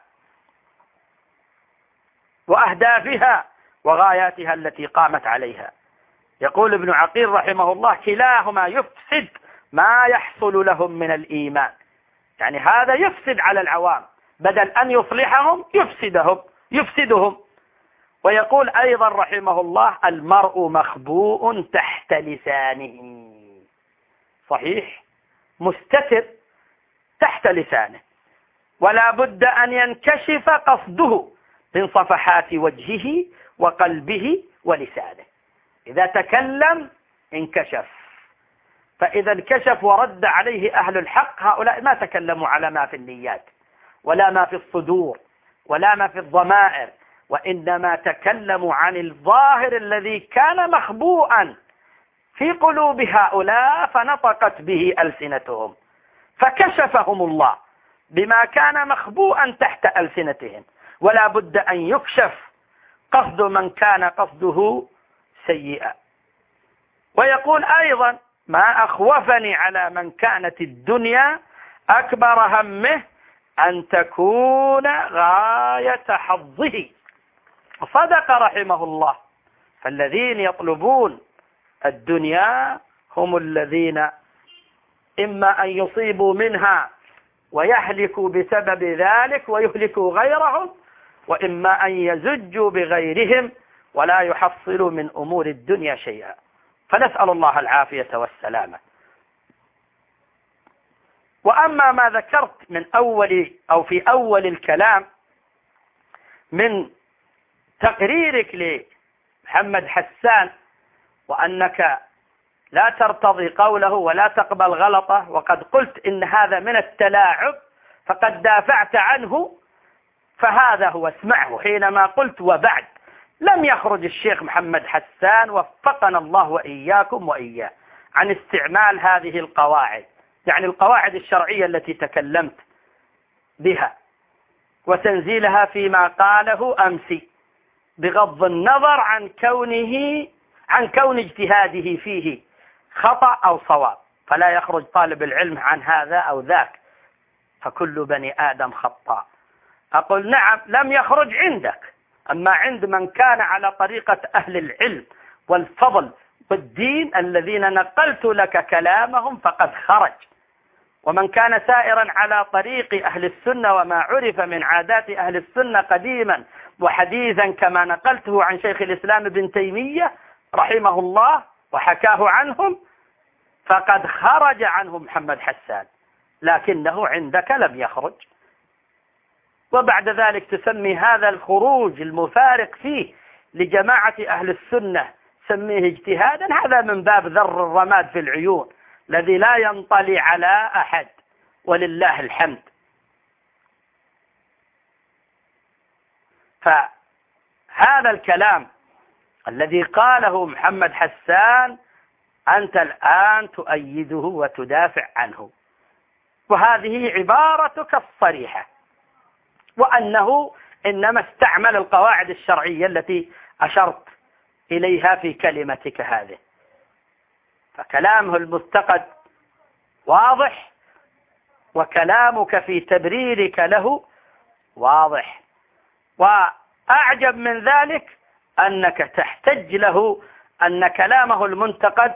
[SPEAKER 2] وأهدافها وغاياتها التي قامت عليها. يقول ابن عقيل رحمه الله: كلاهما يفسد ما يحصل لهم من الإيمان. يعني هذا يفسد على العوام، بدل أن يصلحهم يفسدهم يفسدهم. ويقول أيضا رحمه الله: المرء مخبوء تحت لسانه. صحيح، مستتر تحت لسانه، ولا بد أن ينكشف قصده من صفحات وجهه وقلبه ولسانه. إذا تكلم انكشف، فإذا انكشف ورد عليه أهل الحق، هؤلاء ما تكلموا على ما في النيات ولا ما في الصدور ولا ما في الضمائر، وإنما تكلموا عن الظاهر الذي كان مخبوءا في قلوب هؤلاء فنطقت به ألسنتهم، فكشفهم الله بما كان مخبوءا تحت ألسنتهم. ولا بد أن يكشف قصد من كان قصده سيئا. ويقول أيضا: ما أخوفني على من كانت الدنيا أكبر همه أن تكون غاية حظه. صدق رحمه الله. فالذين يطلبون الدنيا هم الذين إما أن يصيبوا منها ويهلكوا بسبب ذلك ويهلكوا غيرهم، وإما أن يزجوا بغيرهم ولا يحصلوا من أمور الدنيا شيئا. فنسأل الله العافية والسلامة. وأما ما ذكرت من أول أو في أول الكلام من تقريرك لمحمد حسان وأنك لا ترتضي قوله ولا تقبل غلطه، وقد قلت إن هذا من التلاعب فقد دافعت عنه، فهذا هو. اسمعه حينما قلت: وبعد لم يخرج الشيخ محمد حسان وفقنا الله وإياكم وإياه عن استعمال هذه القواعد، يعني القواعد الشرعية التي تكلمت بها، وتنزيلها فيما قاله أمس، بغض النظر عن كونه عن كون اجتهاده فيه خطأ أو صواب. فلا يخرج طالب العلم عن هذا أو ذاك، فكل بني آدم خطاء. أقول: نعم، لم يخرج عندك، أما عند من كان على طريقة أهل العلم والفضل والدين الذين نقلت لك كلامهم فقد خرج. ومن كان سائرا على طريق أهل السنة وما عرف من عادات أهل السنة قديما وحديثا كما نقلته عن شيخ الإسلام ابن تيمية رحمه الله وحكاه عنهم، فقد خرج عنهم محمد حسان، لكنه عندك لم يخرج. وبعد ذلك تسمي هذا الخروج المفارق فيه لجماعة أهل السنة سميه اجتهادا. هذا من باب ذر الرماد في العيون الذي لا ينطلي على أحد، ولله الحمد. فهذا الكلام الذي قاله محمد حسان أنت الآن تؤيده وتدافع عنه، وهذه عبارتك الصريحة، وأنه إنما استعمل القواعد الشرعية التي أشرت إليها في كلمتك هذه. فكلامه المستقد واضح، وكلامك في تبريرك له واضح، وأعجب من ذلك أنك تحتج له أن كلامه المنتقد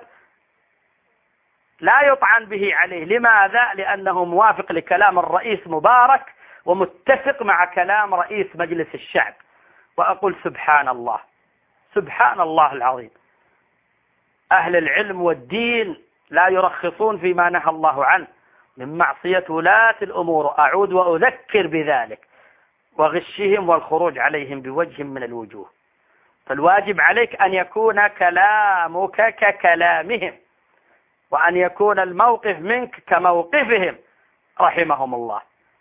[SPEAKER 2] لا يطعن به عليه. لماذا؟ لأنه موافق لكلام الرئيس مبارك ومتفق مع كلام رئيس مجلس الشعب. وأقول سبحان الله، سبحان الله العظيم، أهل العلم والدين لا يرخصون فيما نهى الله عنه من معصية ولاة الأمور. أعود وأذكر بذلك، وغشهم والخروج عليهم بوجه من الوجوه. فالواجب عليك أن يكون كلامك ككلامهم، وأن يكون الموقف منك كموقفهم رحمهم الله،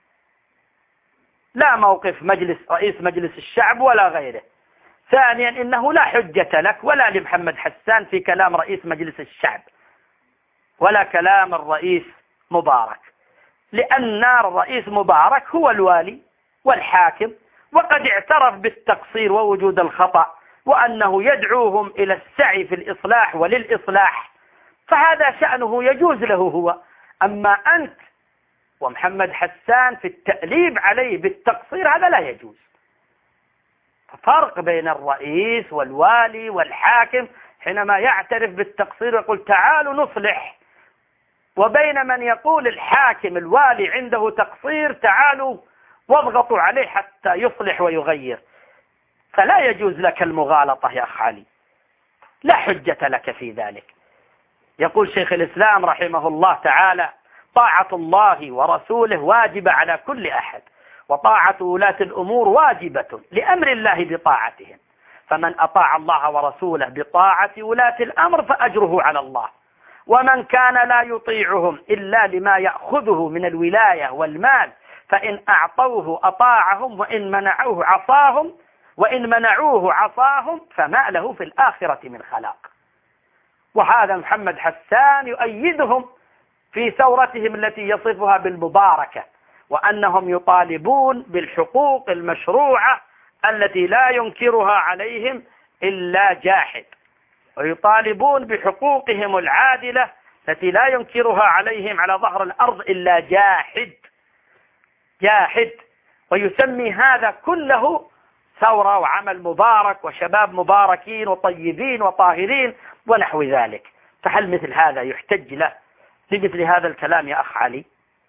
[SPEAKER 2] لا موقف مجلس رئيس مجلس الشعب ولا غيره. ثانيا، إنه لا حجة لك ولا لمحمد حسان في كلام رئيس مجلس الشعب ولا كلام الرئيس مبارك، لأن الرئيس مبارك هو الوالي والحاكم، وقد اعترف بالتقصير ووجود الخطأ، وأنه يدعوهم إلى السعي في الإصلاح وللإصلاح، فهذا شأنه يجوز له هو. أما أنت ومحمد حسان في التأليب عليه بالتقصير هذا لا يجوز. فرق بين الرئيس والوالي والحاكم حينما يعترف بالتقصير ويقول تعالوا نصلح، وبين من يقول الحاكم الوالي عنده تقصير تعالوا واضغطوا عليه حتى يصلح ويغير. فلا يجوز لك المغالطة يا أخ علي، لا حجة لك في ذلك. يقول شيخ الإسلام رحمه الله تعالى: طاعة الله ورسوله واجبة على كل أحد، وطاعة ولاة الأمور واجبة لأمر الله بطاعتهم، فمن أطاع الله ورسوله بطاعة ولاة الأمر فأجره على الله، ومن كان لا يطيعهم إلا لما يأخذه من الولاية والمال فإن أعطوه أطاعهم وإن منعوه عصاهم وإن منعوه عصاهم فما له في الآخرة من خلاق. وهذا محمد حسان يؤيدهم في ثورتهم التي يصفها بالمباركة، وأنهم يطالبون بالحقوق المشروعة التي لا ينكرها عليهم إلا جاحد، ويطالبون بحقوقهم العادلة التي لا ينكرها عليهم على ظهر الأرض إلا جاحد جاحد ويسمي هذا كله ثورة وعمل مبارك وشباب مباركين وطيبين وطاهرين ونحو ذلك. فهل مثل هذا يحتج له لمثل هذا الكلام يا أخ علي؟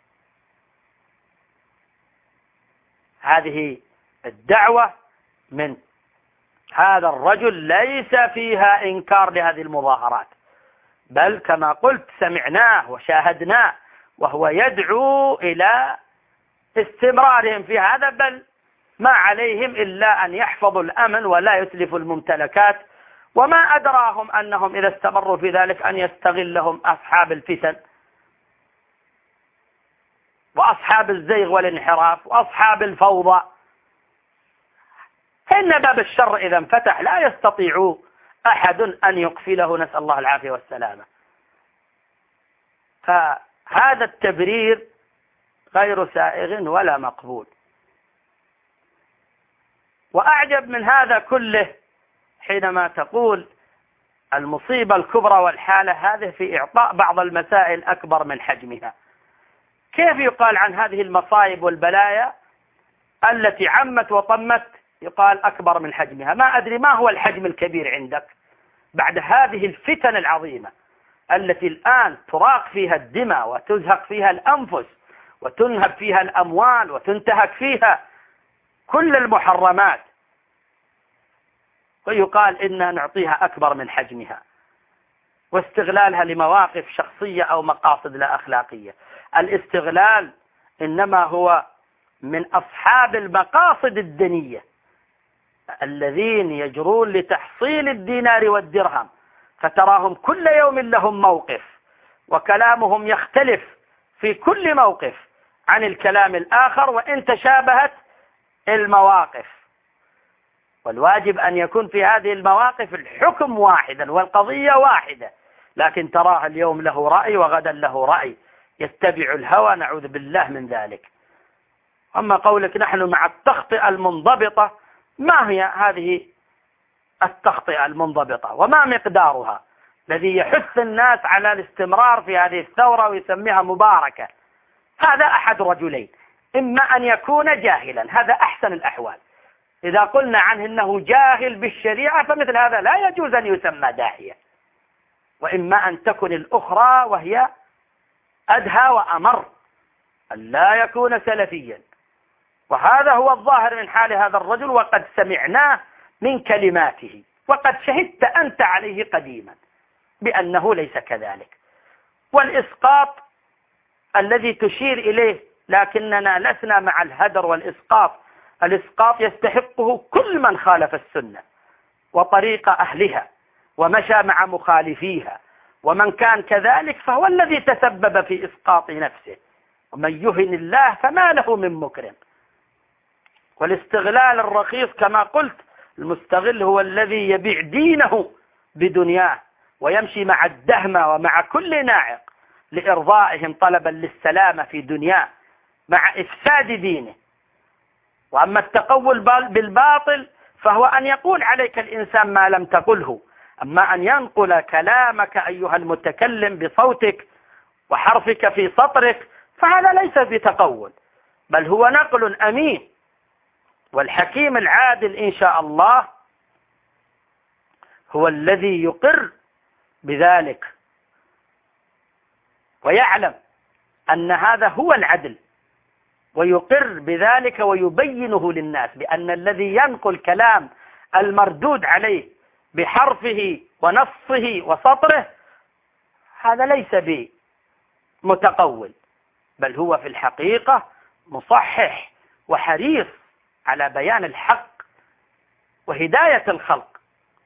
[SPEAKER 2] هذه الدعوة من هذا الرجل ليس فيها إنكار لهذه المظاهرات، بل كما قلت سمعناه وشاهدناه وهو يدعو إلى استمرارهم في هذا، بل ما عليهم إلا أن يحفظوا الأمن ولا يتلفوا الممتلكات، وما أدراهم أنهم إذا استمروا في ذلك أن يستغلهم أصحاب الفتن وأصحاب الزيغ والانحراف وأصحاب الفوضى. إن باب الشر إذا انفتح لا يستطيع أحد أن يقفله، نسأل الله العافية والسلامة. فهذا التبرير غير سائغ ولا مقبول. وأعجب من هذا كله حينما تقول المصيبة الكبرى والحالة هذه في إعطاء بعض المسائل أكبر من حجمها. كيف يقال عن هذه المصائب والبلايا التي عمت وطمت يقال أكبر من حجمها؟ ما أدري ما هو الحجم الكبير عندك بعد هذه الفتن العظيمة التي الآن تراق فيها الدماء وتزهق فيها الأنفس وتنهب فيها الأموال وتنتهك فيها كل المحرمات، ويقال إننا نعطيها أكبر من حجمها واستغلالها لمواقف شخصية أو مقاصد لا أخلاقية. الاستغلال إنما هو من أصحاب المقاصد الدنية الذين يجرون لتحصيل الدينار والدرهم، فتراهم كل يوم لهم موقف وكلامهم يختلف في كل موقف عن الكلام الآخر وإن تشابهت المواقف، والواجب أن يكون في هذه المواقف الحكم واحدا والقضية واحدة، لكن تراه اليوم له رأي وغدا له رأي، يتبع الهوى، نعوذ بالله من ذلك. أما قولك نحن مع التخطئة المنضبطة، ما هي هذه التخطئة المنضبطة وما مقدارها الذي يحث الناس على الاستمرار في هذه الثورة ويسميها مباركة؟ هذا أحد رجلين، إما أن يكون جاهلا، هذا أحسن الأحوال، إذا قلنا عنه إنه جاهل بالشريعة فمثل هذا لا يجوز أن يسمى داعية، وإما أن تكون الأخرى وهي أدهى وأمر، أن لا يكون سلفيا. وهذا هو الظاهر من حال هذا الرجل، وقد سمعناه من كلماته، وقد شهدت أنت عليه قديما بأنه ليس كذلك. والإسقاط الذي تشير إليه، لكننا لسنا مع الهدر والإسقاط، الإسقاط يستحقه كل من خالف السنة وطريق أهلها ومشى مع مخالفيها، ومن كان كذلك فهو الذي تسبب في إسقاط نفسه، ومن يهن الله فما له من مكرم. والاستغلال الرخيص كما قلت، المستغل هو الذي يبيع دينه بدنياه ويمشي مع الدهمة ومع كل ناعق لإرضائهم طلبا للسلامة في دنياه مع إفساد دينه. وأما التقول بالباطل فهو أن يقول عليك الإنسان ما لم تقله، أما أن ينقل كلامك أيها المتكلم بصوتك وحرفك في سطرك فهذا ليس بتقول، بل هو نقل أمين. والحكيم العادل إن شاء الله هو الذي يقر بذلك ويعلم أن هذا هو العدل، ويقر بذلك ويبينه للناس بأن الذي ينقل كلام المردود عليه بحرفه ونصه وسطره هذا ليس بمتقول، بل هو في الحقيقة مصحح وحريص على بيان الحق وهداية الخلق.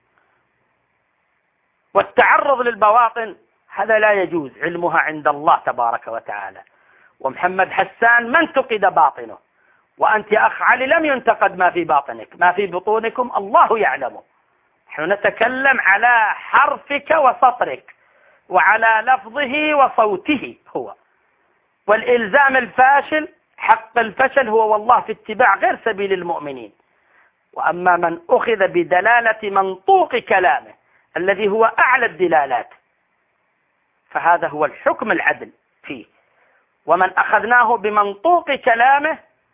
[SPEAKER 2] والتعرض للبواطن هذا لا يجوز، علمها عند الله تبارك وتعالى. ومحمد حسان ما انتقد باطنه، وأنت يا أخ علي لم ينتقد ما في باطنك، ما في بطونكم الله يعلمه. نحن نتكلم على حرفك وسطرك وعلى لفظه وصوته هو. والإلزام الفاشل حق الفشل هو والله في اتباع غير سبيل المؤمنين. وأما من أخذ بدلالة منطوق كلامه الذي هو أعلى الدلالات فهذا هو الحكم العدل فيه. ومن أخذناه بمنطوق كلامه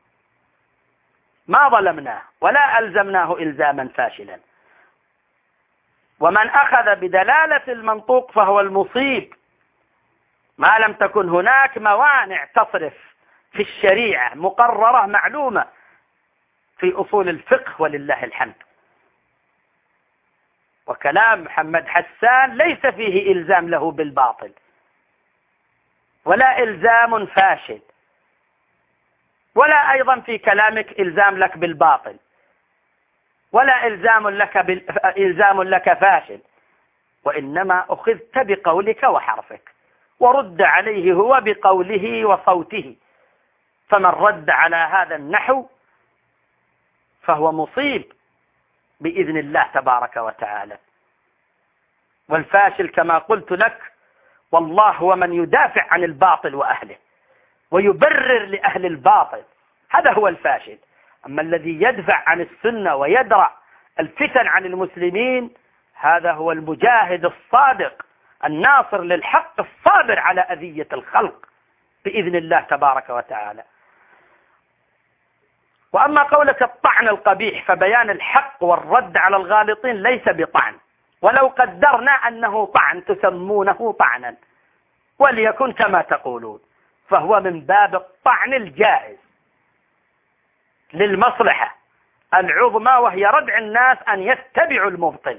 [SPEAKER 2] ما ظلمناه ولا ألزمناه إلزاما فاشلا. ومن أخذ بدلالة المنطوق فهو المصيب، ما لم تكن هناك موانع تصرف في الشريعة مقررة معلومة في أصول الفقه ولله الحمد. وكلام محمد حسان ليس فيه إلزام له بالباطل ولا إلزام فاشل، ولا أيضا في كلامك إلزام لك بالباطل ولا إلزام لك, بال... إلزام لك فاشل، وإنما أخذت بقولك وحرفك ورد عليه هو بقوله وصوته. فمن رد على هذا النحو فهو مصيب بإذن الله تبارك وتعالى. والفاشل كما قلت لك والله هو من يدافع عن الباطل وأهله ويبرر لأهل الباطل، هذا هو الفاشل. أما الذي يدفع عن السنة ويدرع الفتن عن المسلمين هذا هو المجاهد الصادق الناصر للحق الصابر على أذية الخلق بإذن الله تبارك وتعالى. وأما قولك الطعن القبيح فبيان الحق والرد على الغالطين ليس بطعن، ولو قدرنا أنه طعن تسمونه طعنا وليكن كما تقولون، فهو من باب الطعن الجائز للمصلحة العظمى وهي ردع الناس أن يتبعوا المبطل.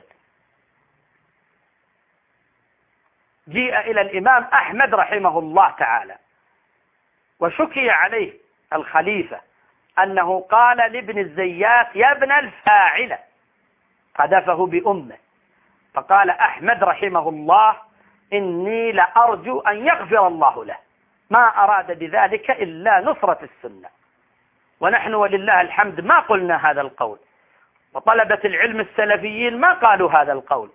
[SPEAKER 2] جيء إلى الإمام أحمد رحمه الله تعالى وشكي عليه الخليفة أنه قال لابن الزيات يا ابن الفاعلة، قذفه بأمه، فقال أحمد رحمه الله إني لأرجو أن يغفر الله له، ما أراد بذلك إلا نصرة السنة. ونحن ولله الحمد ما قلنا هذا القول، وطلبة العلم السلفيين ما قالوا هذا القول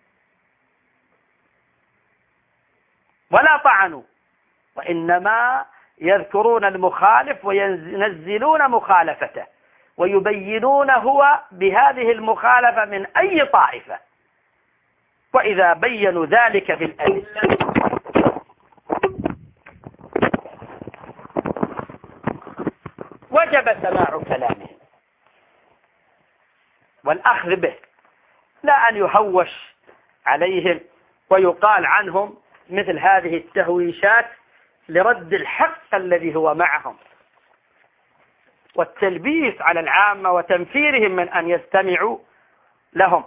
[SPEAKER 2] ولا طعنوا، وإنما يذكرون المخالف وينزلون مخالفته ويبينون هو بهذه المخالفة من أي طائفة، وإذا بينوا ذلك بالأدلة وجب سماع كلامهم والأخذ به، لا أن يهوش عليهم ويقال عنهم مثل هذه التهويشات لرد الحق الذي هو معهم والتلبيس على العامة وتنفيرهم من أن يستمعوا لهم.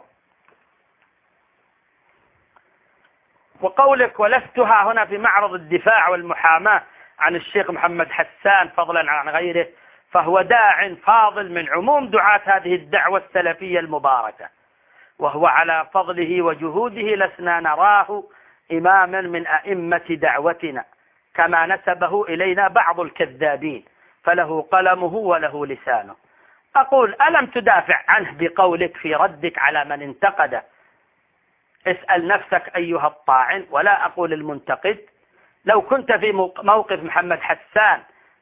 [SPEAKER 2] وقولك ولستها هنا في معرض الدفاع والمحاماة عن الشيخ محمد حسان فضلا عن غيره، فهو داع فاضل من عموم دعاة هذه الدعوة السلفية المباركة، وهو على فضله وجهوده لسنا نراه إماما من أئمة دعوتنا كما نسبه إلينا بعض الكذابين، فله قلمه وله لسانه. أقول ألم تدافع عنه بقولك في ردك على من انتقده؟ اسأل نفسك أيها الطاعن، ولا أقول المنتقد، لو كنت في موقف محمد حسان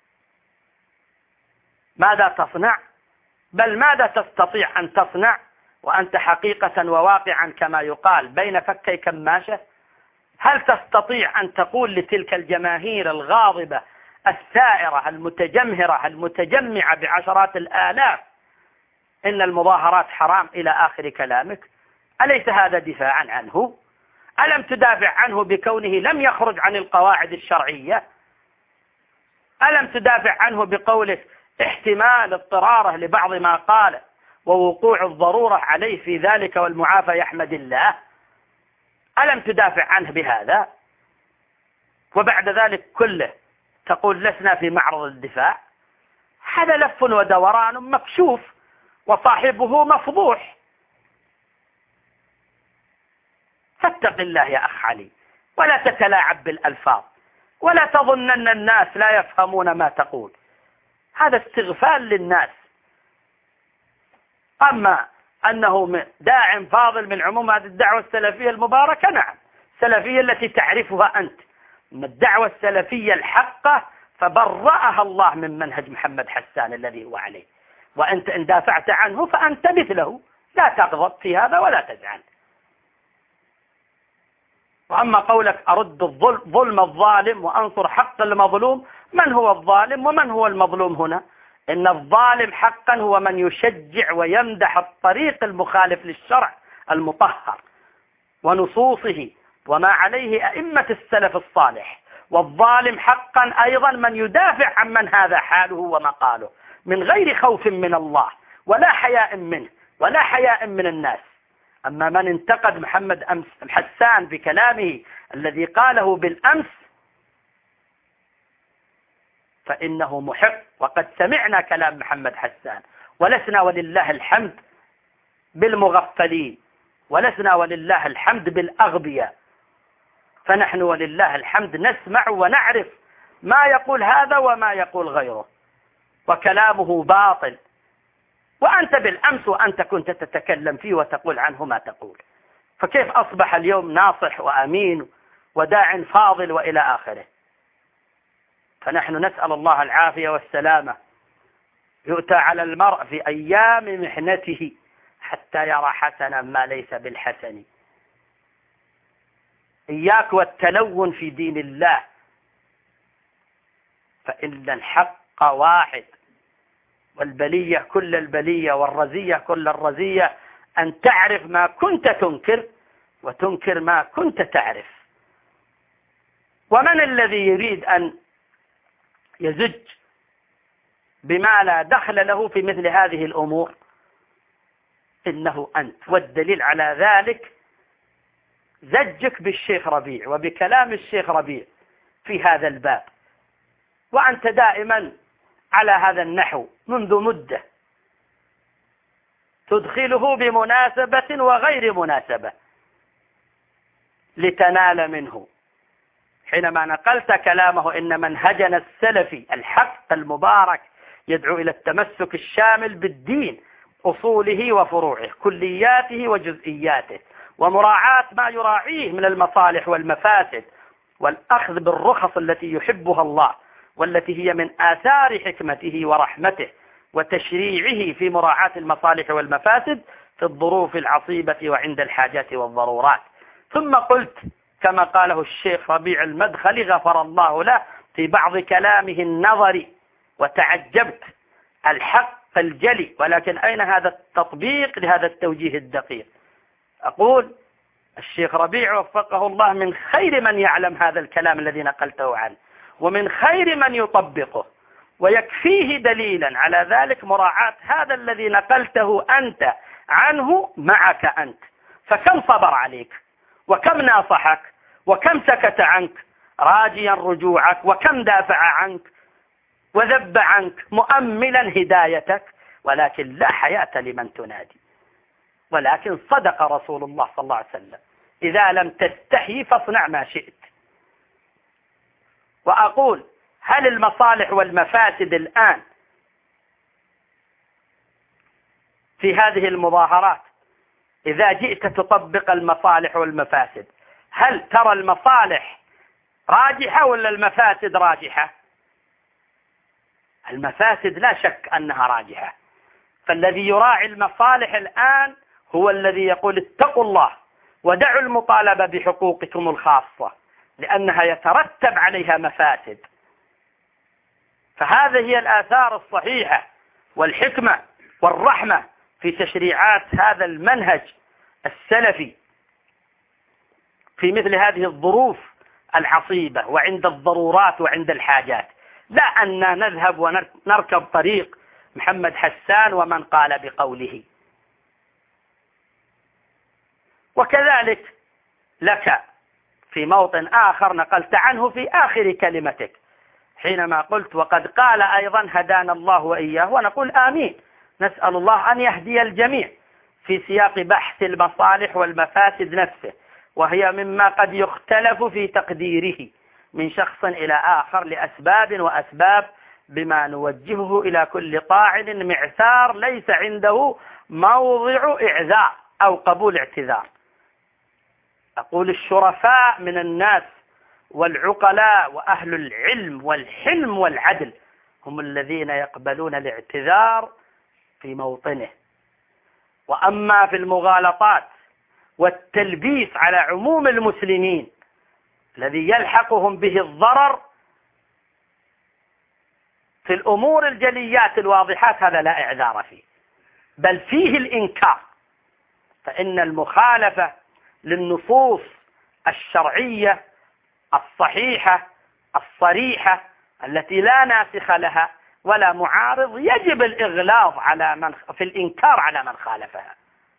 [SPEAKER 2] ماذا تصنع؟ بل ماذا تستطيع أن تصنع وأنت حقيقة وواقعا كما يقال بين فكي كماشة؟ هل تستطيع أن تقول لتلك الجماهير الغاضبة الثائرة المتجمهرة المتجمعة بعشرات الآلاف إن المظاهرات حرام إلى آخر كلامك؟ أليس هذا دفاعا عنه؟ ألم تدافع عنه بكونه لم يخرج عن القواعد الشرعية؟ ألم تدافع عنه بقولك احتمال اضطراره لبعض ما قال ووقوع الضرورة عليه في ذلك والمعافى يحمد الله؟ ألم تدافع عنه بهذا؟ وبعد ذلك كله تقول لسنا في معرض الدفاع؟ هذا لف ودوران مكشوف وصاحبه مفضوح. فاتق الله يا أخ علي، ولا تتلاعب بالألفاظ، ولا تظن أن الناس لا يفهمون ما تقول، هذا استغفال للناس. أما أنه داع فاضل من عموم هذه الدعوة السلفية المباركة، نعم، السلفية التي تعرفها أنت، أما الدعوة السلفية الحقة فبرأها الله من منهج محمد حسان الذي هو عليه، وأنت إن دافعت عنه فأنت مثله، لا تغضب في هذا ولا تزعل. وأما قولك أرد الظلم ظلم الظالم وأنصر حق المظلوم، من هو الظالم ومن هو المظلوم هنا؟ إن الظالم حقا هو من يشجع ويمدح الطريق المخالف للشرع المطهر ونصوصه وما عليه أئمة السلف الصالح، والظالم حقا أيضا من يدافع عن من هذا حاله ومقاله من غير خوف من الله ولا حياء منه ولا حياء من الناس. أما من انتقد محمد أمس حسان بكلامه الذي قاله بالأمس فإنه محق، وقد سمعنا كلام محمد حسان ولسنا ولله الحمد بالمغفلين، ولسنا ولله الحمد بالأغبياء، فنحن ولله الحمد نسمع ونعرف ما يقول هذا وما يقول غيره، وكلامه باطل، وأنت بالأمس وأنت كنت تتكلم فيه وتقول عنه ما تقول، فكيف أصبح اليوم ناصح وأمين وداع فاضل وإلى آخره؟ فنحن نسأل الله العافية والسلامة. يؤتى على المرء في أيام محنته حتى يرى حسنا ما ليس بالحسن. إياك والتلون في دين الله، فإن الحق واحد، والبلية كل البلية والرزية كل الرزية أن تعرف ما كنت تنكر وتنكر ما كنت تعرف. ومن الذي يريد أن يزج بما لا دخل له في مثل هذه الأمور؟ إنه أنت، والدليل على ذلك زجك بالشيخ ربيع وبكلام الشيخ ربيع في هذا الباب، وأنت دائما على هذا النحو منذ مدة تدخله بمناسبة وغير مناسبة لتنال منه. حينما نقلت كلامه إن منهجنا السلفي الحق المبارك يدعو إلى التمسك الشامل بالدين أصوله وفروعه، كلياته وجزئياته، ومراعاة ما يراعيه من المصالح والمفاسد، والأخذ بالرخص التي يحبها الله، والتي هي من آثار حكمته ورحمته وتشريعه في مراعاة المصالح والمفاسد في الظروف العصيبة وعند الحاجات والضرورات. ثم قلت كما قاله الشيخ ربيع المدخلي غفر الله له في بعض كلامه النظري، وتعجبت الحق الجلي، ولكن أين هذا التطبيق لهذا التوجيه الدقيق؟ أقول الشيخ ربيع وفقه الله من خير من يعلم هذا الكلام الذي نقلته عنه، ومن خير من يطبقه، ويكفيه دليلا على ذلك مراعاة هذا الذي نقلته أنت عنه معك أنت، فكم صبر عليك، وكم ناصحك، وكم سكت عنك راجيا رجوعك، وكم دافع عنك وذب عنك مؤملا هدايتك، ولكن لا حياة لمن تنادي. ولكن صدق رسول الله صلى الله عليه وسلم: إذا لم تستحي فاصنع ما شئت. وأقول هل المصالح والمفاسد الآن في هذه المظاهرات إذا جئت تطبق المصالح والمفاسد، هل ترى المصالح راجحة ولا المفاسد راجحة؟ المفاسد لا شك أنها راجحة، فالذي يراعي المصالح الآن هو الذي يقول اتقوا الله ودعوا المطالبة بحقوقكم الخاصة، لأنها يترتب عليها مفاسد. فهذه هي الآثار الصحيحة والحكمة والرحمة في تشريعات هذا المنهج السلفي في مثل هذه الظروف العصيبة وعند الضرورات وعند الحاجات، لا أن نذهب ونركب طريق محمد حسان ومن قال بقوله. وكذلك لك في موطن آخر نقلت عنه في آخر كلمتك حينما قلت وقد قال أيضا هدانا الله وإياه، ونقول آمين، نسأل الله أن يهدي الجميع في سياق بحث المصالح والمفاسد نفسه، وهي مما قد يختلف في تقديره من شخص إلى آخر لأسباب وأسباب، بما نوجهه إلى كل طاعن معثار ليس عنده موضع إعذار أو قبول اعتذار. أقول الشرفاء من الناس والعقلاء وأهل العلم والحلم والعدل هم الذين يقبلون الاعتذار في موطنه. وأما في المغالطات والتلبيس على عموم المسلمين الذي يلحقهم به الضرر في الأمور الجليات الواضحات، هذا لا إعذار فيه، بل فيه الإنكار. فإن المخالفة للنصوص الشرعية الصحيحة الصريحة التي لا ناسخ لها ولا معارض يجب الإغلاظ على من في الإنكار على من خالفها.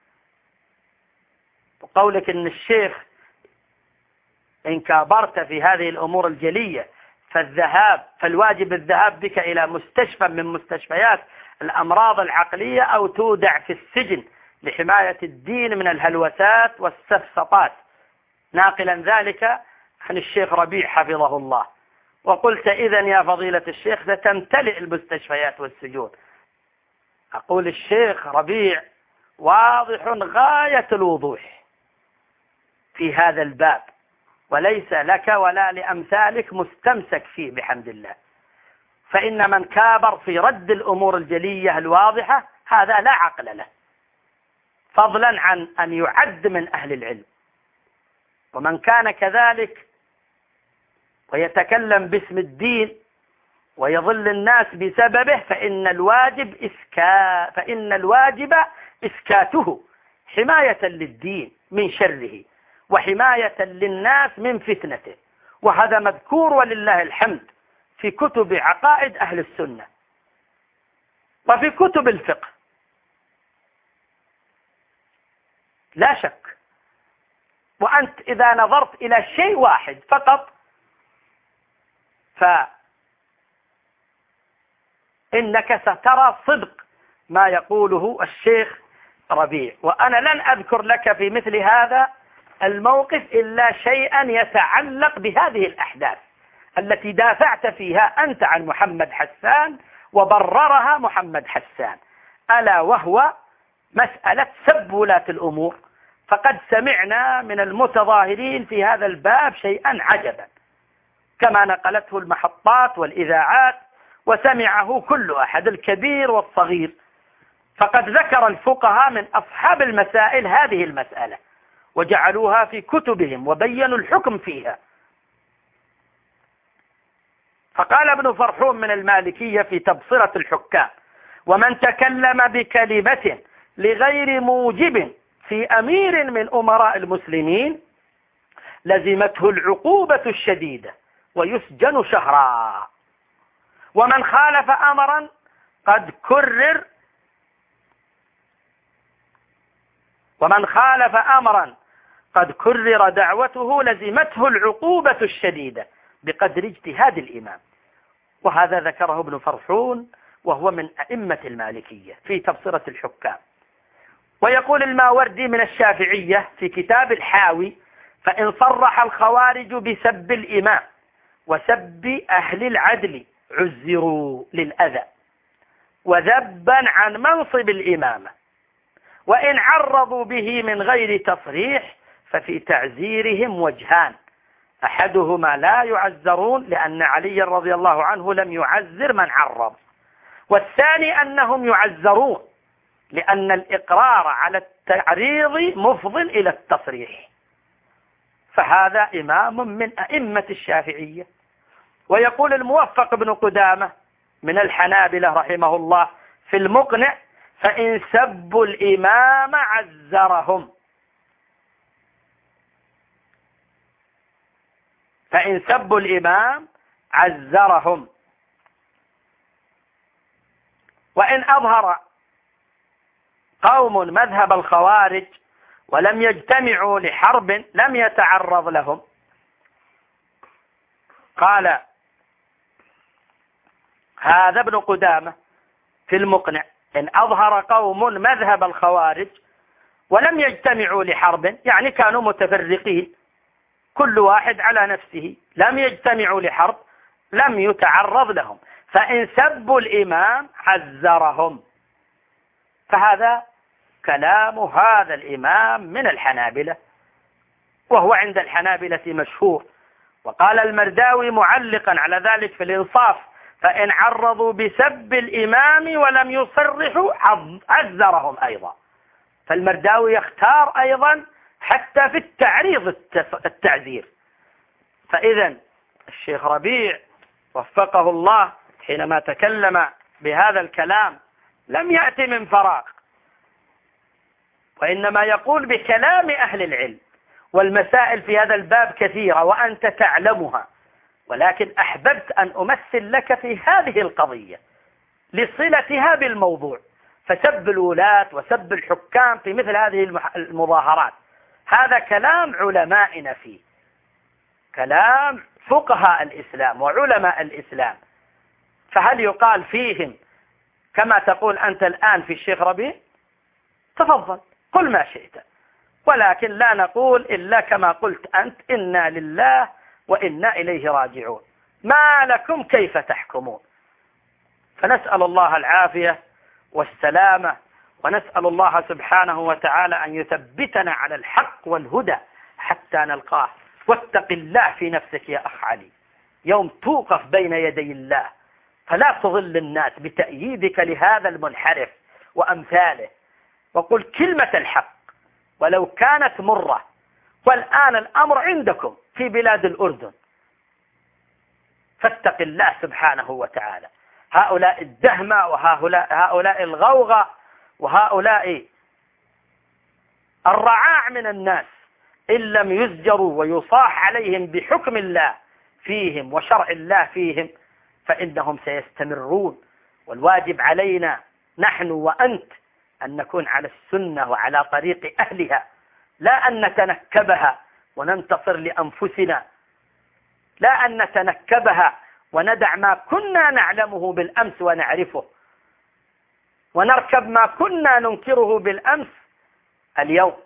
[SPEAKER 2] وقولك إن الشيخ إن كابرت في هذه الأمور الجلية فالذهاب فالواجب الذهاب بك إلى مستشفى من مستشفيات الأمراض العقلية أو تودع في السجن لحماية الدين من الهلوسات والسفسطات، ناقلا ذلك عن الشيخ ربيع حفظه الله. وقلت إذن يا فضيلة الشيخ ستمتلئ المستشفيات والسجون. أقول الشيخ ربيع واضح غاية الوضوح في هذا الباب، وليس لك ولا لأمثالك مستمسك فيه بحمد الله. فإن من كابر في رد الأمور الجلية الواضحة هذا لا عقل له، فضلا عن أن يعد من أهل العلم. ومن كان كذلك ويتكلم باسم الدين ويضل الناس بسببه فإن الواجب إسكا فإن الواجب إسكاته حماية للدين من شره وحماية للناس من فتنته. وهذا مذكور ولله الحمد في كتب عقائد أهل السنة وفي كتب الفقه لا شك. وأنت إذا نظرت إلى شيء واحد فقط فإنك سترى صدق ما يقوله الشيخ ربيع. وأنا لن أذكر لك في مثل هذا الموقف إلا شيئا يتعلق بهذه الأحداث التي دافعت فيها أنت عن محمد حسان وبررها محمد حسان، ألا وهو مسألة سب ولاة الأمور، فقد سمعنا من المتظاهرين في هذا الباب شيئا عجبا كما نقلته المحطات والإذاعات وسمعه كل أحد الكبير والصغير. فقد ذكر الفقهاء من أصحاب المسائل هذه المسألة وجعلوها في كتبهم وبينوا الحكم فيها. فقال ابن فرحون من المالكية في تبصرة الحكام: ومن تكلم بكلمة لغير موجب في أمير من أمراء المسلمين لزمته العقوبة الشديدة ويسجن شهرا. ومن خالف أمرا قد كرر ومن خالف أمرا قد كرر دعوته لزمته العقوبة الشديدة بقدر اجتهاد الإمام. وهذا ذكره ابن فرحون وهو من أئمة المالكية في تبصرة الحكام. ويقول الماوردي من الشافعية في كتاب الحاوي: فإن صرح الخوارج بسب الإمام وسب أهل العدل عزروا للأذى وذبا عن منصب الإمامة، وإن عرضوا به من غير تصريح ففي تعزيرهم وجهان: أحدهما لا يعزرون لأن علي رضي الله عنه لم يعزر من عرض، والثاني أنهم يعزرون لأن الإقرار على التعريض مفض إلى التصريح. فهذا إمام من أئمة الشافعية. ويقول الموفق بن قدامة من الحنابلة رحمه الله في المقنع: فإن سبوا الإمام عزرهم فإن سبوا الإمام عزرهم وإن أظهر قوم مذهب الخوارج ولم يجتمعوا لحرب لم يتعرض لهم. قال هذا ابن قدامة في المقنع: إن أظهر قوم مذهب الخوارج ولم يجتمعوا لحرب، يعني كانوا متفرقين كل واحد على نفسه، لم يجتمعوا لحرب، لم يتعرض لهم، فإن سبوا الإمام عزرهم. فهذا كلام هذا الإمام من الحنابلة، وهو عند الحنابلة مشهور. وقال المرداوي معلقا على ذلك في الإنصاف: فإن عرضوا بسب الإمام ولم يصرحوا عزرهم أيضا. فالمرداوي يختار أيضا حتى في التعريض التعزير. فإذا الشيخ ربيع وفقه الله حينما تكلم بهذا الكلام لم يأتي من فراغ، وإنما يقول بكلام أهل العلم. والمسائل في هذا الباب كثيرة وأنت تعلمها، ولكن أحببت أن أمثل لك في هذه القضية لصلتها بالموضوع. فسب الولاة وسب الحكام في مثل هذه المظاهرات هذا كلام علمائنا فيه، كلام فقهاء الإسلام وعلماء الإسلام. فهل يقال فيهم كما تقول أنت الآن في الشيخ ربيع؟ تفضل قل ما شئت، ولكن لا نقول إلا كما قلت أنت: إنا لله وإنا إليه راجعون، ما لكم كيف تحكمون. فنسأل الله العافية والسلامة، ونسأل الله سبحانه وتعالى أن يثبتنا على الحق والهدى حتى نلقاه. واتق الله في نفسك يا أخ علي، يوم توقف بين يدي الله فلا تضل الناس بتأييدك لهذا المنحرف وأمثاله، وقل كلمة الحق ولو كانت مرة. والآن الأمر عندكم في بلاد الأردن، فاتق الله سبحانه وتعالى. هؤلاء الدهمة وهؤلاء هؤلاء الغوغة وهؤلاء الرعاع من الناس إن لم يزجروا ويصاح عليهم بحكم الله فيهم وشرع الله فيهم فإنهم سيستمرون. والواجب علينا نحن وأنت أن نكون على السنة وعلى طريق أهلها، لا أن نتنكبها وننتصر لأنفسنا، لا أن نتنكبها وندع ما كنا نعلمه بالأمس ونعرفه، ونركب ما كنا ننكره بالأمس اليوم.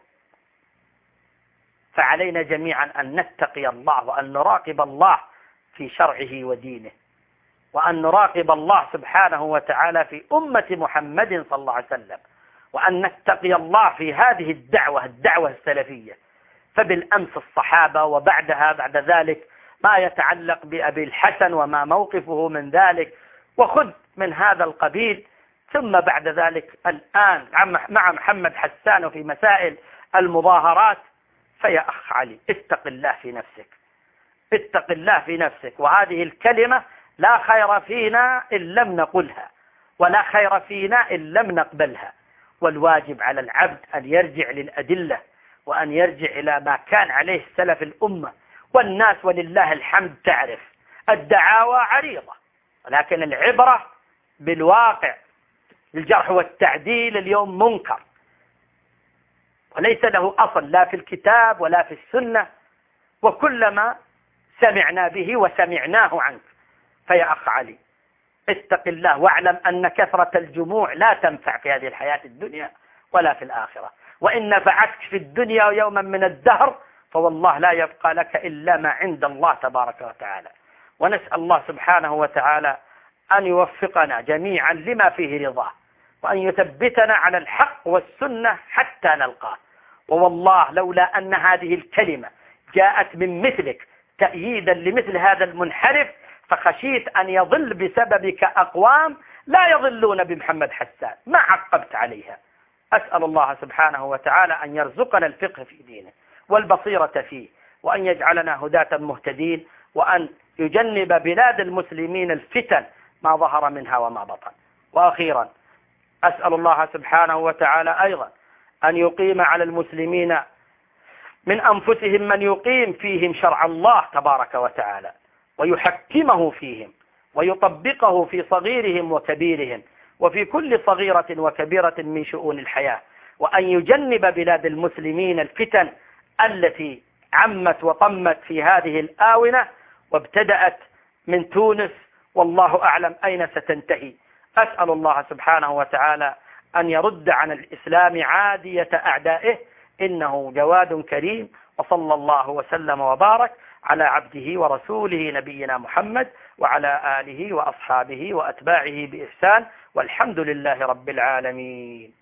[SPEAKER 2] فعلينا جميعا أن نتقي الله وأن نراقب الله في شرعه ودينه، وأن نراقب الله سبحانه وتعالى في أمة محمد صلى الله عليه وسلم، وأن نتقي الله في هذه الدعوة الدعوة السلفية. فبالأمس الصحابة، وبعدها بعد ذلك ما يتعلق بأبي الحسن وما موقفه من ذلك، وخذ من هذا القبيل. ثم بعد ذلك الآن مع محمد حسان في مسائل المظاهرات. فيا أخ علي، اتق الله في نفسك، اتق الله في نفسك. وهذه الكلمة لا خير فينا إن لم نقلها، ولا خير فينا إن لم نقبلها. والواجب على العبد أن يرجع للأدلة، وأن يرجع إلى ما كان عليه سلف الأمة. والناس ولله الحمد تعرف الدعاوى عريضة، ولكن العبرة بالواقع. الجرح والتعديل اليوم منكر، وليس له أصل لا في الكتاب ولا في السنة، وكلما سمعنا به وسمعناه عنك. فيا أخ علي، اتق الله، واعلم أن كثرة الجموع لا تنفع في هذه الحياة الدنيا ولا في الآخرة. وإن نفعتك في الدنيا يوما من الدهر فوالله لا يبقى لك إلا ما عند الله تبارك وتعالى. ونسأل الله سبحانه وتعالى أن يوفقنا جميعا لما فيه رضاه، وأن يثبتنا على الحق والسنة حتى نلقاه. ووالله لولا أن هذه الكلمة جاءت من مثلك تأييدا لمثل هذا المنحرف فخشيت أن يضل بسببك أقوام لا يضلون بمحمد حسان، ما عقبت عليها. أسأل الله سبحانه وتعالى أن يرزقنا الفقه في دينه والبصيرة فيه، وأن يجعلنا هداة مهتدين، وأن يجنب بلاد المسلمين الفتن ما ظهر منها وما بطن. وأخيرا أسأل الله سبحانه وتعالى أيضا أن يقيم على المسلمين من أنفسهم من يقيم فيهم شرع الله تبارك وتعالى، ويحكمه فيهم، ويطبقه في صغيرهم وكبيرهم، وفي كل صغيرة وكبيرة من شؤون الحياة، وأن يجنب بلاد المسلمين الفتن التي عمت وطمت في هذه الآونة، وابتدأت من تونس والله أعلم أين ستنتهي. أسأل الله سبحانه وتعالى أن يرد عن الإسلام عادية أعدائه، إنه جواد كريم. وصلى الله وسلم وبارك على عبده ورسوله نبينا محمد وعلى آله وأصحابه وأتباعه بإحسان، والحمد لله رب العالمين.